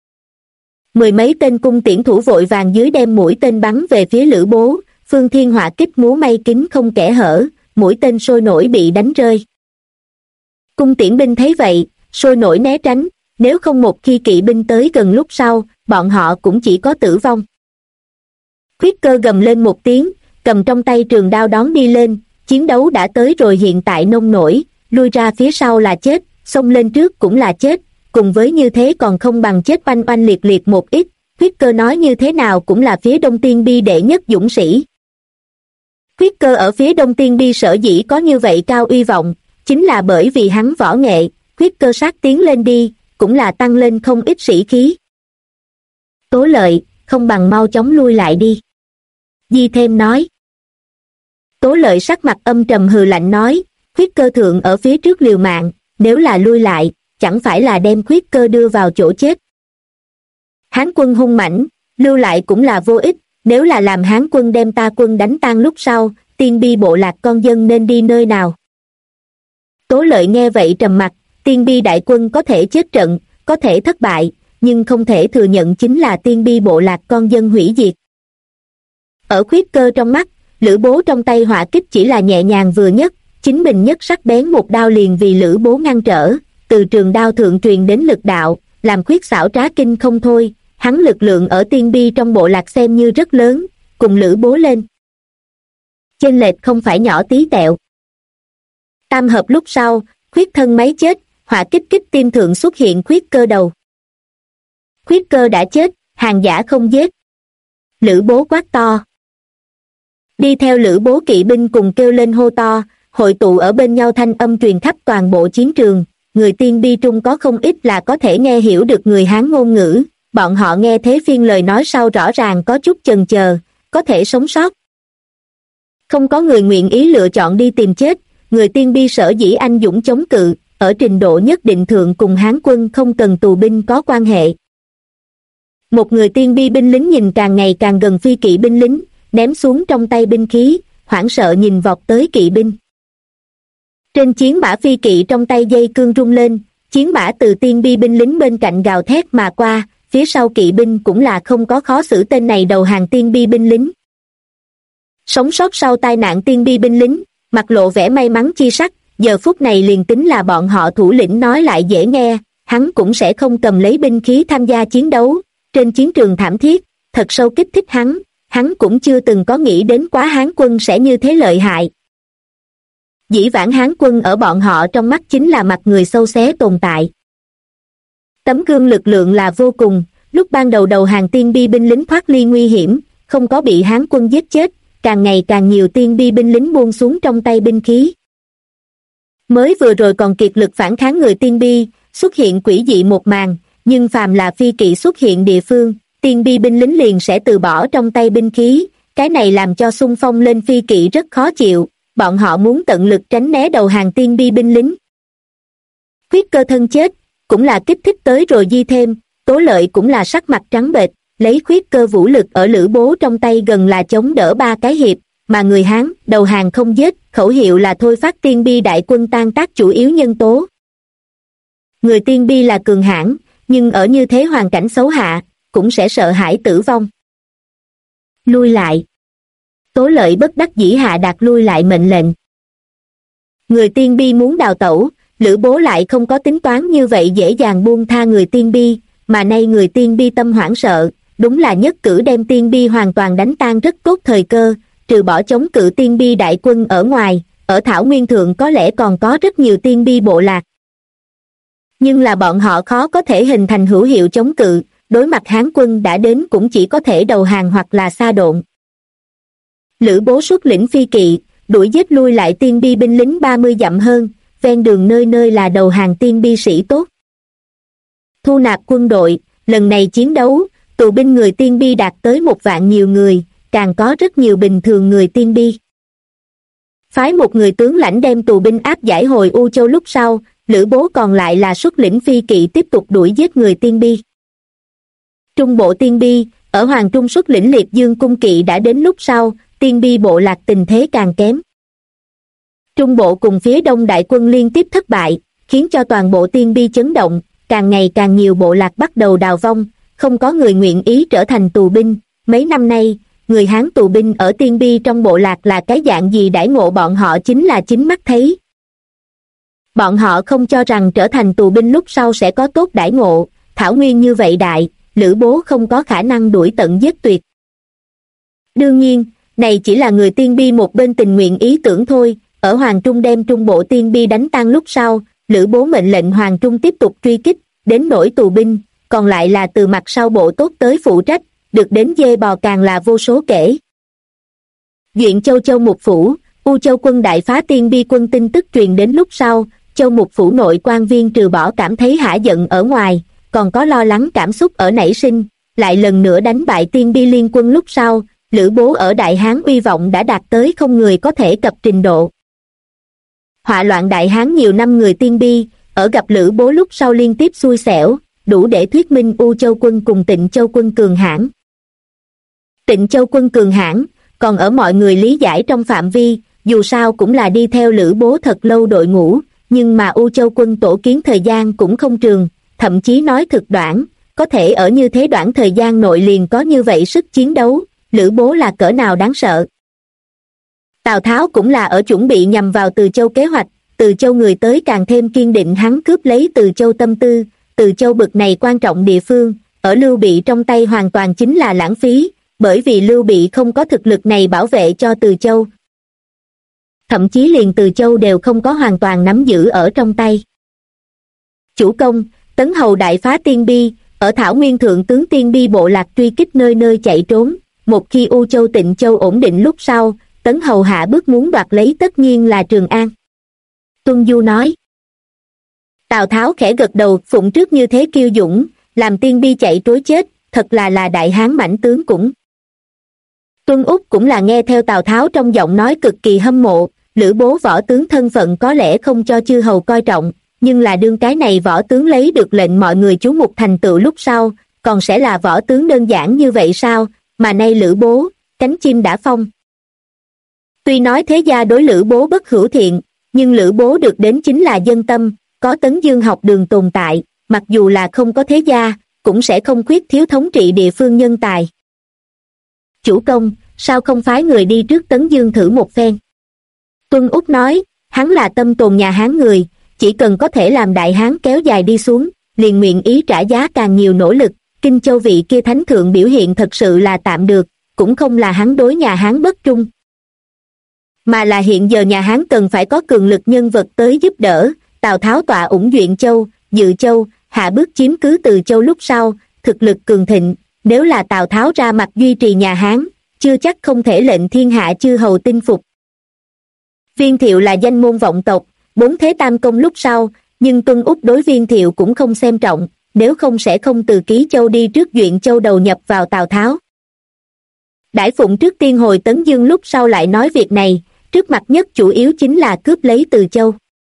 10 mấy tên cung tiễn thủ vội vàng dưới đem mũi tên bắn về phía Lữ Bố, Phương Thiên hỏa kích múa may kính không kẽ hở, mũi tên sôi nổi bị đánh rơi. Cung tiễn binh thấy vậy, sôi nổi né tránh, nếu không một khi kỵ binh tới gần lúc sau, bọn họ cũng chỉ có tử vong. Khuyết Cơ gầm lên một tiếng, cầm trong tay trường đao đón đi lên, chiến đấu đã tới rồi hiện tại nông nổi, lui ra phía sau là chết, xông lên trước cũng là chết, cùng với như thế còn không bằng chết oanh oanh liệt liệt một ít, Khuyết Cơ nói như thế nào cũng là phía Đông Tiên Bi đệ nhất dũng sĩ. Khuyết Cơ ở phía Đông Tiên Bi sở dĩ có như vậy cao uy vọng, chính là bởi vì hắn võ nghệ, Khuyết Cơ sát tiến lên đi, cũng là tăng lên không ít sĩ khí. Tố Lợi, không bằng mau chóng lui lại đi. Di Thêm nói. Tố Lợi sắc mặt âm trầm hừ lạnh nói, Khuyết Cơ thượng ở phía trước liều mạng, nếu là lui lại, chẳng phải là đem Khuyết Cơ đưa vào chỗ chết. Hán quân hung mãnh, lưu lại cũng là vô ích, nếu là làm Hán quân đem ta quân đánh tan lúc sau, Tiên Bi bộ lạc con dân nên đi nơi nào? Tố Lợi nghe vậy trầm mặt, Tiên Bi đại quân có thể chết trận, có thể thất bại, nhưng không thể thừa nhận chính là Tiên Bi bộ lạc con dân hủy diệt. Ở Khuyết Cơ trong mắt, Lữ Bố trong tay hỏa kích chỉ là nhẹ nhàng vừa nhất, chính mình nhất sắc bén một đao liền vì Lữ Bố ngăn trở, từ trường đao thượng truyền đến lực đạo, làm Khuyết xảo trá kinh không thôi, hắn lực lượng ở Tiên Bi trong bộ lạc xem như rất lớn, cùng Lữ Bố lên chênh lệch không phải nhỏ tí tẹo. Tam hợp lúc sau, Khuyết thân máy chết, hỏa kích kích tim thượng xuất hiện Khuyết Cơ đầu. Khuyết Cơ đã chết, hàng giả không giết. Lữ Bố quát to. Đi theo Lữ Bố kỵ binh cùng kêu lên hô to, hội tụ ở bên nhau thanh âm truyền khắp toàn bộ chiến trường, người Tiên Bi trung có không ít là có thể nghe hiểu được người Hán ngôn ngữ, bọn họ nghe thế phiên lời nói sau rõ ràng có chút chần chờ, có thể sống sót. Không có người nguyện ý lựa chọn đi tìm chết, người Tiên Bi sở dĩ anh dũng chống cự, ở trình độ nhất định thượng cùng Hán quân không cần tù binh có quan hệ. Một người Tiên Bi binh lính nhìn càng ngày càng gần phi kỵ binh lính, ném xuống trong tay binh khí, hoảng sợ nhìn vọt tới kỵ binh. Trên chiến mã phi kỵ trong tay dây cương rung lên, chiến mã từ Tiên Bi binh lính bên cạnh gào thét mà qua, phía sau kỵ binh cũng là không có khó xử tên này đầu hàng Tiên Bi binh lính. Sống sót sau tai nạn Tiên Bi binh lính, mặt lộ vẻ may mắn chi sắc, giờ phút này liền tính là bọn họ thủ lĩnh nói lại dễ nghe, hắn cũng sẽ không cầm lấy binh khí tham gia chiến đấu, trên chiến trường thảm thiết, thật sâu kích thích hắn cũng chưa từng có nghĩ đến quá Hán quân sẽ như thế lợi hại. Dĩ vãng Hán quân ở bọn họ trong mắt chính là mặt người xâu xé tồn tại. Tấm gương lực lượng là vô cùng, lúc ban đầu đầu hàng Tiên Bi binh lính thoát ly nguy hiểm, không có bị Hán quân giết chết, càng ngày càng nhiều Tiên Bi binh lính buông xuống trong tay binh khí. Mới vừa rồi còn kiệt lực phản kháng người Tiên Bi, xuất hiện quỷ dị một màn, nhưng phàm là phi kỵ xuất hiện địa phương, Tiên Bi binh lính liền sẽ từ bỏ trong tay binh khí, cái này làm cho xung phong lên phi kỵ rất khó chịu, bọn họ muốn tận lực tránh né đầu hàng Tiên Bi binh lính. Khuyết Cơ thân chết, cũng là kích thích tới rồi di thêm, Tố Lợi cũng là sắc mặt trắng bệch, lấy Khuyết Cơ vũ lực ở Lữ Bố trong tay gần là chống đỡ 3 cái hiệp, mà người Hán đầu hàng không giết, khẩu hiệu là thôi phát Tiên Bi đại quân tan tác chủ yếu nhân tố. Người Tiên Bi là cường hãn, nhưng ở như thế hoàn cảnh xấu hạ, cũng sẽ sợ hãi tử vong. Lui lại. Tố Lợi bất đắc dĩ hạ đạt lui lại mệnh lệnh. Người Tiên Bi muốn đào tẩu, Lữ Bố lại không có tính toán như vậy dễ dàng buông tha người Tiên Bi, mà nay người Tiên Bi tâm hoảng sợ, đúng là nhất cử đem Tiên Bi hoàn toàn đánh tan rất tốt thời cơ, trừ bỏ chống cự Tiên Bi đại quân ở ngoài, ở Thảo Nguyên Thượng có lẽ còn có rất nhiều Tiên Bi bộ lạc. Nhưng là bọn họ khó có thể hình thành hữu hiệu chống cự, đối mặt Hán quân đã đến cũng chỉ có thể đầu hàng hoặc là sa độn. Lữ Bố xuất lĩnh phi kỵ, đuổi giết lui lại Tiên Bi binh lính 30 dặm hơn, ven đường nơi nơi là đầu hàng Tiên Bi sĩ tốt. Thu nạp quân đội, lần này chiến đấu, tù binh người Tiên Bi đạt tới 1 vạn nhiều người, càng có rất nhiều bình thường người Tiên Bi. Phái một người tướng lãnh đem tù binh áp giải hồi U Châu lúc sau, Lữ Bố còn lại là xuất lĩnh phi kỵ tiếp tục đuổi giết người Tiên Bi. Trung bộ Tiên Bi, ở Hoàng Trung xuất lĩnh Liệt Dương cung kỵ đã đến lúc sau, Tiên Bi bộ lạc tình thế càng kém. Trung bộ cùng phía đông đại quân liên tiếp thất bại, khiến cho toàn bộ Tiên Bi chấn động, càng ngày càng nhiều bộ lạc bắt đầu đào vong, không có người nguyện ý trở thành tù binh. Mấy năm nay, người Hán tù binh ở Tiên Bi trong bộ lạc là cái dạng gì đãi ngộ bọn họ chính là chính mắt thấy. Bọn họ không cho rằng trở thành tù binh lúc sau sẽ có tốt đãi ngộ, Thảo Nguyên như vậy đại, Lữ Bố không có khả năng đuổi tận giết tuyệt. Đương nhiên, này chỉ là người Tiên Bi một bên tình nguyện ý tưởng thôi, ở Hoàng Trung đem trung bộ Tiên Bi đánh tan lúc sau, Lữ Bố mệnh lệnh Hoàng Trung tiếp tục truy kích, đến nỗi tù binh, còn lại là từ mặt sau bộ tốt tới phụ trách, được đến dê bò càng là vô số kể. Duyện Châu Mục Phủ, U Châu quân đại phá Tiên Bi quân tin tức truyền đến lúc sau, Châu Mục Phủ nội quan viên trừ bỏ cảm thấy hả giận ở ngoài, còn có lo lắng cảm xúc ở nảy sinh, lại lần nữa đánh bại Tiên Bi liên quân lúc sau, Lữ Bố ở Đại Hán uy vọng đã đạt tới không người có thể cập trình độ. Họa loạn Đại Hán nhiều năm người Tiên Bi, ở gặp Lữ Bố lúc sau liên tiếp xui xẻo, đủ để thuyết minh U Châu quân cùng Tịnh Châu quân cường hãn. Tịnh Châu quân cường hãn, còn ở mọi người lý giải trong phạm vi, dù sao cũng là đi theo Lữ Bố thật lâu đội ngũ, nhưng mà U Châu quân tổ kiến thời gian cũng không trường, thậm chí nói thực đoạn, có thể ở như thế đoạn thời gian nội liền có như vậy sức chiến đấu, Lữ Bố là cỡ nào đáng sợ. Tào Tháo cũng là ở chuẩn bị nhằm vào Từ Châu kế hoạch, Từ Châu người tới càng thêm kiên định hắn cướp lấy Từ Châu tâm tư, Từ Châu bực này quan trọng địa phương, ở Lưu Bị trong tay hoàn toàn chính là lãng phí, bởi vì Lưu Bị không có thực lực này bảo vệ cho Từ Châu. Thậm chí liền Từ Châu đều không có hoàn toàn nắm giữ ở trong tay. Chủ công, Tấn Hầu đại phá Tiên Bi, ở Thảo Nguyên thượng tướng Tiên Bi bộ lạc truy kích nơi nơi chạy trốn, một khi U Châu Tịnh Châu ổn định lúc sau, Tấn Hầu hạ bước muốn đoạt lấy tất nhiên là Trường An. Tuân Du nói. Tào Tháo khẽ gật đầu, phụng trước như thế kiêu dũng, làm Tiên Bi chạy trối chết, thật là đại hán mãnh tướng cũng. Tuân Úc cũng là nghe theo Tào Tháo trong giọng nói cực kỳ hâm mộ, Lữ Bố võ tướng thân phận có lẽ không cho chư hầu coi trọng, nhưng là đương cái này võ tướng lấy được lệnh mọi người chú mục thành tựu lúc sau, còn sẽ là võ tướng đơn giản như vậy sao, mà nay Lữ Bố, cánh chim đã phong. Tuy nói thế gia đối Lữ Bố bất hữu thiện, nhưng Lữ Bố được đến chính là dân tâm, có Tấn Dương học đường tồn tại, mặc dù là không có thế gia, cũng sẽ không khuyết thiếu thống trị địa phương nhân tài. Chủ công, sao không phái người đi trước Tấn Dương thử một phen? Tuân Úc nói, hắn là tâm tồn nhà Hán người, chỉ cần có thể làm đại Hán kéo dài đi xuống, liền nguyện ý trả giá càng nhiều nỗ lực, Kinh Châu vị kia thánh thượng biểu hiện thật sự là tạm được, cũng không là hắn đối nhà Hán bất trung. Mà là hiện giờ nhà Hán cần phải có cường lực nhân vật tới giúp đỡ, Tào Tháo tọa ủng Duyện Châu, Dự Châu, hạ bước chiếm cứ Từ Châu lúc sau, thực lực cường thịnh, nếu là Tào Tháo ra mặt duy trì nhà Hán, chưa chắc không thể lệnh thiên hạ chư hầu tinh phục. Viên Thiệu là danh môn vọng tộc, 4 thế tam công lúc sau, nhưng Tuân Úc đối Viên Thiệu cũng không xem trọng, nếu không sẽ không từ Ký Châu đi trước Duyện Châu đầu nhập vào Tào Tháo. Đãi Phụng trước tiên hồi Tấn Dương lúc sau lại nói việc này, trước mặt nhất chủ yếu chính là cướp lấy Từ Châu.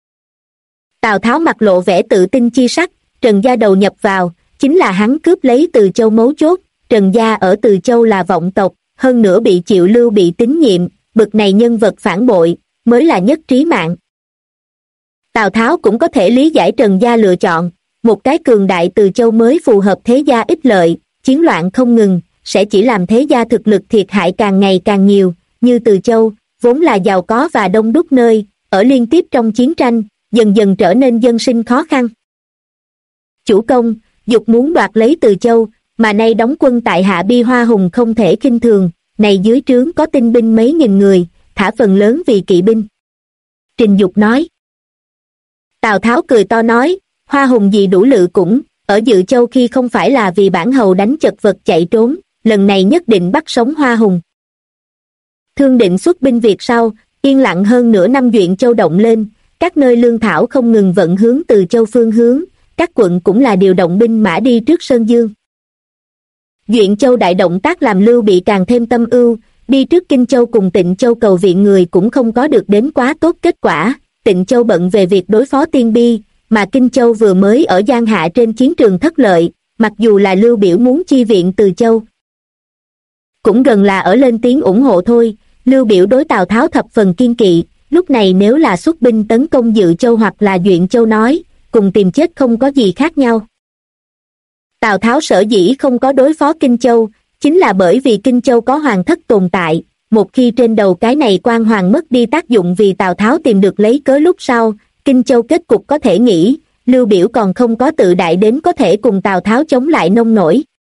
Tào Tháo mặt lộ vẻ tự tin chi sắc, Trần gia đầu nhập vào, chính là hắn cướp lấy Từ Châu mấu chốt, Trần gia ở Từ Châu là vọng tộc, hơn nữa bị Triệu Lưu bị tín nhiệm, bực này nhân vật phản bội, mới là nhất trí mạng. Tào Tháo cũng có thể lý giải Trần gia lựa chọn, một cái cường đại Từ Châu mới phù hợp thế gia ích lợi, chiến loạn không ngừng, sẽ chỉ làm thế gia thực lực thiệt hại càng ngày càng nhiều, như Từ Châu, vốn là giàu có và đông đúc nơi, ở liên tiếp trong chiến tranh, dần dần trở nên dân sinh khó khăn. Chủ công, dục muốn đoạt lấy Từ Châu, mà nay đóng quân tại Hạ Bi Hoa Hùng không thể khinh thường, này dưới trướng có tinh binh mấy nghìn người, thả phần lớn vì kỵ binh. Trình Dục nói. Tào Tháo cười to nói, Hoa Hùng gì đủ lự cũng, ở Dự Châu khi không phải là vì bản hầu đánh chật vật chạy trốn, lần này nhất định bắt sống Hoa Hùng. Thương Định xuất binh Việt sau, yên lặng hơn nửa năm Duyện Châu động lên, các nơi lương thảo không ngừng vận hướng Từ Châu phương hướng, các quận cũng là điều động binh mã đi trước Sơn Dương. Duyện Châu đại động tác làm Lưu Bị càng thêm tâm ưu, đi trước Kinh Châu cùng Tịnh Châu cầu viện người cũng không có được đến quá tốt kết quả, Tịnh Châu bận về việc đối phó Tiên Bi, mà Kinh Châu vừa mới ở Giang Hạ trên chiến trường thất lợi, mặc dù là Lưu Biểu muốn chi viện Từ Châu. Cũng gần là ở lên tiếng ủng hộ thôi, Lưu Biểu đối Tào Tháo thập phần kiên kỵ, lúc này nếu là xuất binh tấn công Dự Châu hoặc là Duyện Châu nói, cùng tìm chết không có gì khác nhau. Tào Tháo sở dĩ không có đối phó Kinh Châu, chính là bởi vì Kinh Châu có hoàng thất tồn tại, một khi trên đầu cái này quan hoàng mất đi tác dụng vì Tào Tháo tìm được lấy cớ lúc sau, Kinh Châu kết cục có thể nghĩ, Lưu Biểu còn không có tự đại đến có thể cùng Tào Tháo chống lại nông nổi.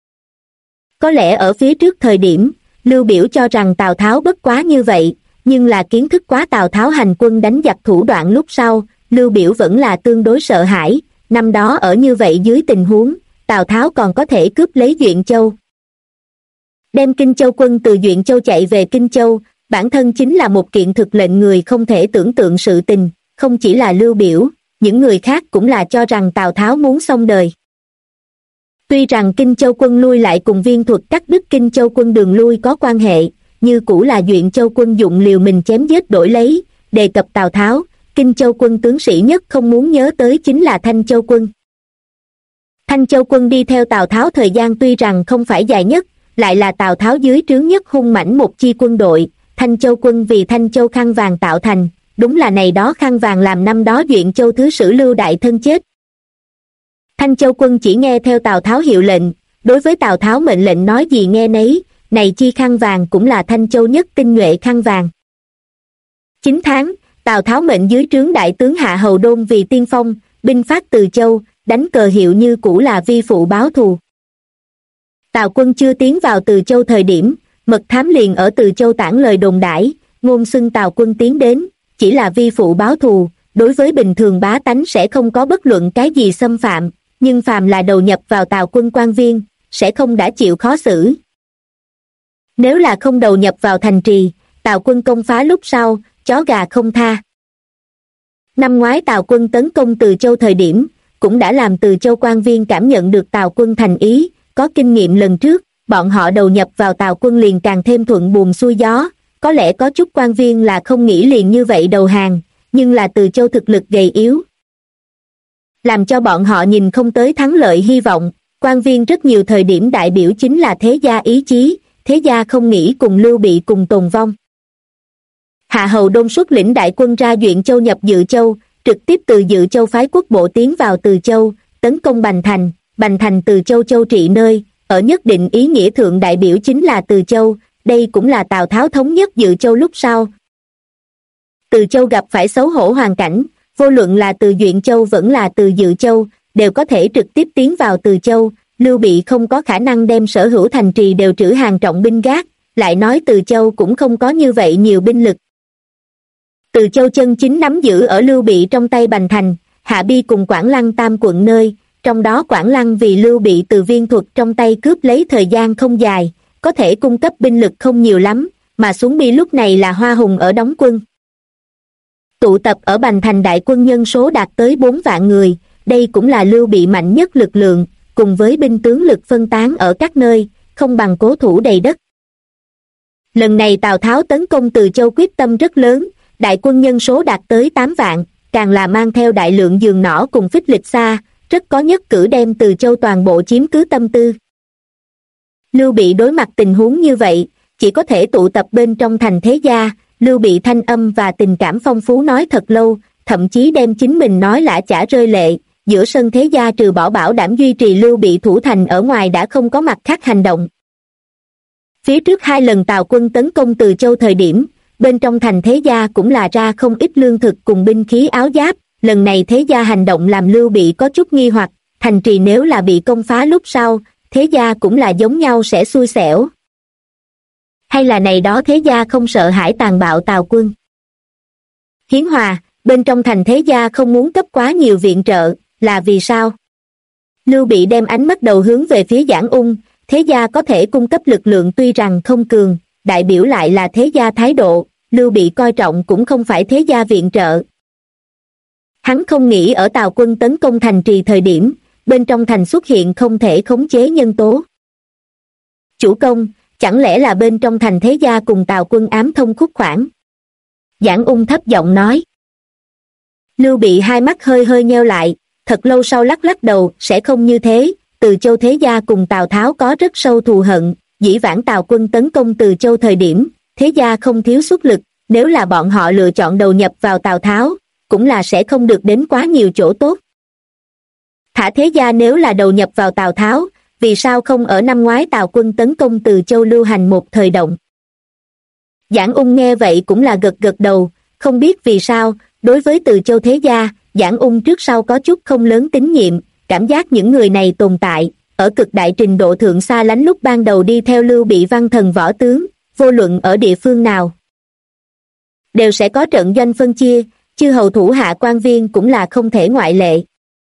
Có lẽ ở phía trước thời điểm, Lưu Biểu cho rằng Tào Tháo bất quá như vậy, nhưng là kiến thức quá Tào Tháo hành quân đánh giặc thủ đoạn lúc sau, Lưu Biểu vẫn là tương đối sợ hãi, năm đó ở như vậy dưới tình huống, Tào Tháo còn có thể cướp lấy Duyện Châu. Đem Kinh Châu quân từ Duyện Châu chạy về Kinh Châu, bản thân chính là một kiện thực lệnh người không thể tưởng tượng sự tình, không chỉ là Lưu Biểu, những người khác cũng là cho rằng Tào Tháo muốn xong đời. Tuy rằng Kinh Châu quân lui lại cùng Viên Thuật cắt đứt Kinh Châu quân đường lui có quan hệ, như cũ là Duyện Châu quân dụng liều mình chém giết đổi lấy, đề cập Tào Tháo, Kinh Châu quân tướng sĩ nhất không muốn nhớ tới chính là Thanh Châu quân. Thanh Châu quân đi theo Tào Tháo thời gian tuy rằng không phải dài nhất, lại là Tào Tháo dưới trướng nhất hung mãnh một chi quân đội. Thanh Châu quân vì Thanh Châu khăn vàng tạo thành, đúng là này đó khăn vàng làm năm đó Duyện Châu thứ sử Lưu Đại Thân chết. Thanh Châu quân chỉ nghe theo Tào Tháo hiệu lệnh, đối với Tào Tháo mệnh lệnh nói gì nghe nấy, này chi khăn vàng cũng là Thanh Châu nhất tinh nhuệ khăn vàng. 9 tháng, Tào Tháo mệnh dưới trướng đại tướng Hạ Hầu Đôn vì tiên phong, binh phát Từ Châu, đánh cờ hiệu như cũ là vi phụ báo thù. Tào quân chưa tiến vào Từ Châu thời điểm, mật thám liền ở Từ Châu tản lời đồn đãi, ngôn xưng Tào quân tiến đến, chỉ là vi phụ báo thù, đối với bình thường bá tánh sẽ không có bất luận cái gì xâm phạm, nhưng phàm là đầu nhập vào Tào quân quan viên, sẽ không đã chịu khó xử. Nếu là không đầu nhập vào thành trì, Tào quân công phá lúc sau, chó gà không tha. Năm ngoái Tào quân tấn công Từ Châu thời điểm, cũng đã làm Từ Châu quan viên cảm nhận được Tào quân thành ý, có kinh nghiệm lần trước, bọn họ đầu nhập vào Tào quân liền càng thêm thuận buồm xuôi gió, có lẽ có chút quan viên là không nghĩ liền như vậy đầu hàng, nhưng là Từ Châu thực lực gầy yếu, làm cho bọn họ nhìn không tới thắng lợi hy vọng. Quan viên rất nhiều thời điểm đại biểu chính là thế gia ý chí, thế gia không nghĩ cùng Lưu Bị cùng tồn vong. Hạ Hầu Đôn xuất lĩnh đại quân ra Duyện Châu nhập Dự Châu, trực tiếp từ Dự Châu phái quốc bộ tiến vào Từ Châu, tấn công Bành Thành Từ Châu châu trị nơi, ở nhất định ý nghĩa thượng đại biểu chính là Từ Châu, đây cũng là Tào Tháo thống nhất Dự Châu lúc sau. Từ Châu gặp phải xấu hổ hoàn cảnh, vô luận là từ Duyện Châu vẫn là từ Dự Châu, đều có thể trực tiếp tiến vào Từ Châu, Lưu Bị không có khả năng đem sở hữu thành trì đều trữ hàng trọng binh gác, lại nói Từ Châu cũng không có như vậy nhiều binh lực. Từ Châu chân chính nắm giữ ở Lưu Bị trong tay Bành Thành, Hạ Bi cùng Quảng Lăng tam quận nơi, trong đó Quảng Lăng vì Lưu Bị từ viên thuật trong tay cướp lấy thời gian không dài, có thể cung cấp binh lực không nhiều lắm, mà xuống Bi lúc này là Hoa Hùng ở đóng quân. Tụ tập ở Bành Thành đại quân nhân số đạt tới 4 vạn người, đây cũng là Lưu Bị mạnh nhất lực lượng, cùng với binh tướng lực phân tán ở các nơi, không bằng cố thủ đầy đất. Lần này Tào Tháo tấn công Từ Châu quyết tâm rất lớn, đại quân nhân số đạt tới 8 vạn, càng là mang theo đại lượng giường nỏ cùng phích lịch xa, rất có nhất cử đem Từ Châu toàn bộ chiếm cứ tâm tư. Lưu Bị đối mặt tình huống như vậy, chỉ có thể tụ tập bên trong thành thế gia. Lưu Bị thanh âm và tình cảm phong phú nói thật lâu, thậm chí đem chính mình nói lã chả rơi lệ. Giữa sân thế gia trừ bỏ bảo đảm duy trì Lưu Bị thủ thành ở ngoài đã không có mặt khác hành động. Phía trước 2 lần Tào quân tấn công Từ Châu thời điểm, bên trong thành thế gia cũng là ra không ít lương thực cùng binh khí áo giáp. Lần này thế gia hành động làm Lưu Bị có chút nghi hoặc, thành trì nếu là bị công phá lúc sau, thế gia cũng là giống nhau sẽ xui xẻo. Hay là này đó thế gia không sợ hãi tàn bạo Tào quân? Hiến Hòa, bên trong thành thế gia không muốn cấp quá nhiều viện trợ, là vì sao? Lưu Bị đem ánh mắt đầu hướng về phía Giảng Ung, thế gia có thể cung cấp lực lượng tuy rằng không cường, đại biểu lại là thế gia thái độ, Lưu Bị coi trọng cũng không phải thế gia viện trợ. Hắn không nghĩ ở Tào quân tấn công thành trì thời điểm, bên trong thành xuất hiện không thể khống chế nhân tố. Chủ công, chẳng lẽ là bên trong thành thế gia cùng Tào quân ám thông khúc khoản? Giảng Ung thấp giọng nói. Lưu Bị hai mắt hơi hơi nheo lại, thật lâu sau lắc lắc đầu, sẽ không như thế, Từ Châu thế gia cùng Tào Tháo có rất sâu thù hận, dĩ vãng Tào quân tấn công Từ Châu thời điểm, thế gia không thiếu xuất lực, nếu là bọn họ lựa chọn đầu nhập vào Tào Tháo, cũng là sẽ không được đến quá nhiều chỗ tốt. Thả thế gia nếu là đầu nhập vào Tào Tháo, vì sao không ở năm ngoái Tào quân tấn công Từ Châu lưu hành một thời động? Giảng Ung nghe vậy cũng là gật gật đầu, không biết vì sao, đối với Từ Châu thế gia, Giảng Ung trước sau có chút không lớn tín nhiệm, cảm giác những người này tồn tại, ở cực đại trình độ thượng xa lánh lúc ban đầu đi theo Lưu Bị văn thần võ tướng, vô luận ở địa phương nào. Đều sẽ có trận doanh phân chia, chư hầu thủ hạ quan viên cũng là không thể ngoại lệ.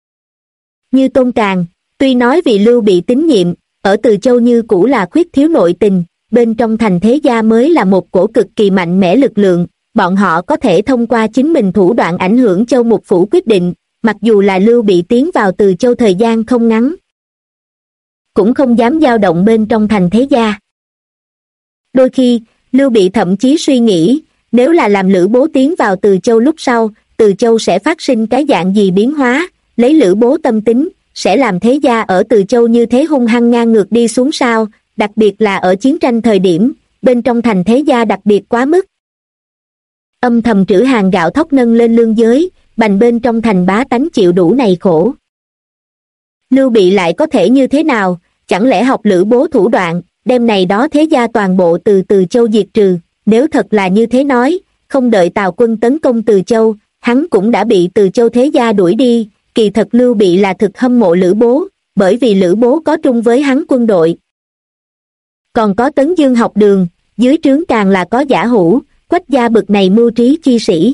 Như Tôn Tràng, tuy nói vì Lưu Bị tín nhiệm, ở Từ Châu như cũ là khuyết thiếu nội tình, bên trong thành thế gia mới là một cổ cực kỳ mạnh mẽ lực lượng, bọn họ có thể thông qua chính mình thủ đoạn ảnh hưởng Châu Mục Phủ quyết định, mặc dù là Lưu Bị tiến vào Từ Châu thời gian không ngắn, cũng không dám dao động bên trong thành thế gia. Đôi khi, Lưu Bị thậm chí suy nghĩ, nếu là làm Lữ Bố tiến vào Từ Châu lúc sau, Từ Châu sẽ phát sinh cái dạng gì biến hóa, lấy Lữ Bố tâm tính, sẽ làm thế gia ở Từ Châu như thế hung hăng ngang ngược đi xuống sao, đặc biệt là ở chiến tranh thời điểm, bên trong thành thế gia đặc biệt quá mức. Âm thầm trữ hàng gạo thóc nâng lên lương giới, bành bên trong thành bá tánh chịu đủ này khổ. Lưu Bị lại có thể như thế nào, chẳng lẽ học Lữ Bố thủ đoạn, đem này đó thế gia toàn bộ từ Từ Châu diệt trừ, nếu thật là như thế nói, không đợi Tào quân tấn công Từ Châu, hắn cũng đã bị Từ Châu thế gia đuổi đi, kỳ thật Lưu Bị là thực hâm mộ Lữ Bố, bởi vì Lữ Bố có trung với hắn quân đội. Còn có Tấn Dương học đường, dưới trướng càng là có Giả Hữu, Quách gia bực này mưu trí chi sĩ.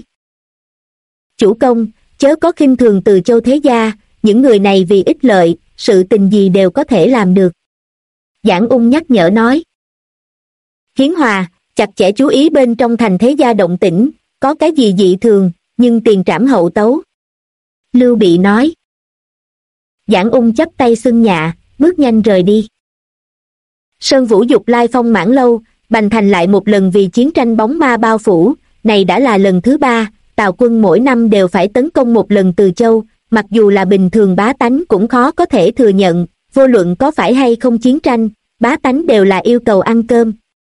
Chủ công, chớ có khinh thường Từ Châu thế gia, những người này vì ích lợi, sự tình gì đều có thể làm được. Giảng Ung nhắc nhở nói. Hiến Hòa, chặt chẽ chú ý bên trong thành thế gia động tĩnh, có cái gì dị thường, nhưng tiền trảm hậu tấu. Lưu Bị nói. Giảng Ung chắp tay xưng dạ, bước nhanh rời đi. Sơn Vũ dục lai phong mãn lâu, Bành Thành lại một lần vì chiến tranh bóng ma bao phủ, này đã là lần thứ 3, Tào quân mỗi năm đều phải tấn công một lần Từ Châu, mặc dù là bình thường bá tánh cũng khó có thể thừa nhận, vô luận có phải hay không chiến tranh, bá tánh đều là yêu cầu ăn cơm.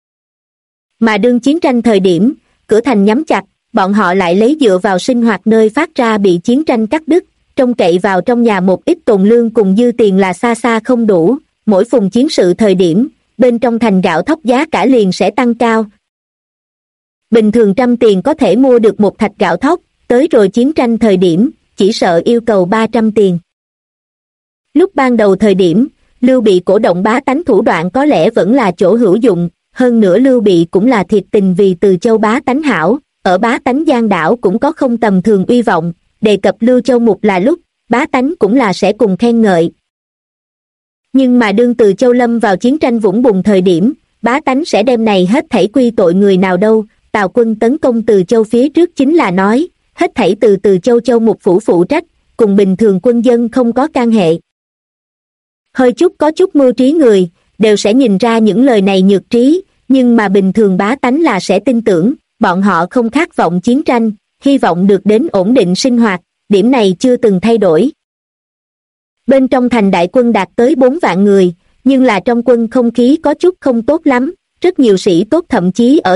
Mà đương chiến tranh thời điểm, cửa thành nhắm chặt, bọn họ lại lấy dựa vào sinh hoạt nơi phát ra bị chiến tranh cắt đứt, trông cậy vào trong nhà một ít tồn lương cùng dư tiền là xa xa không đủ, mỗi phùng chiến sự thời điểm, bên trong thành gạo thóc giá cả liền sẽ tăng cao. Bình thường 100 tiền có thể mua được một thạch gạo thóc, tới rồi chiến tranh thời điểm, chỉ sợ yêu cầu 300 tiền. Lúc ban đầu thời điểm, Lưu Bị cổ động bá tánh thủ đoạn có lẽ vẫn là chỗ hữu dụng, hơn nữa Lưu Bị cũng là thiệt tình vì Từ Châu bá tánh hảo, ở bá tánh Giang Đảo cũng có không tầm thường uy vọng, đề cập Lưu Châu Mục là lúc, bá tánh cũng là sẽ cùng khen ngợi. Nhưng mà đương Từ Châu lâm vào chiến tranh vũng bùn thời điểm, bá tánh sẽ đem này hết thảy quy tội người nào đâu, Tào quân tấn công Từ Châu phía trước chính là nói, hết thảy từ Từ Châu Châu Mục phủ phụ trách, cùng bình thường quân dân không có can hệ. Hơi chút có chút mưu trí người, đều sẽ nhìn ra những lời này nhược trí, nhưng mà bình thường bá tánh là sẽ tin tưởng, bọn họ không khát vọng chiến tranh, hy vọng được đến ổn định sinh hoạt, điểm này chưa từng thay đổi. Bên trong thành đại quân đạt tới 4 vạn người, nhưng là trong quân không khí có chút không tốt lắm, rất nhiều sĩ tốt thậm chí ở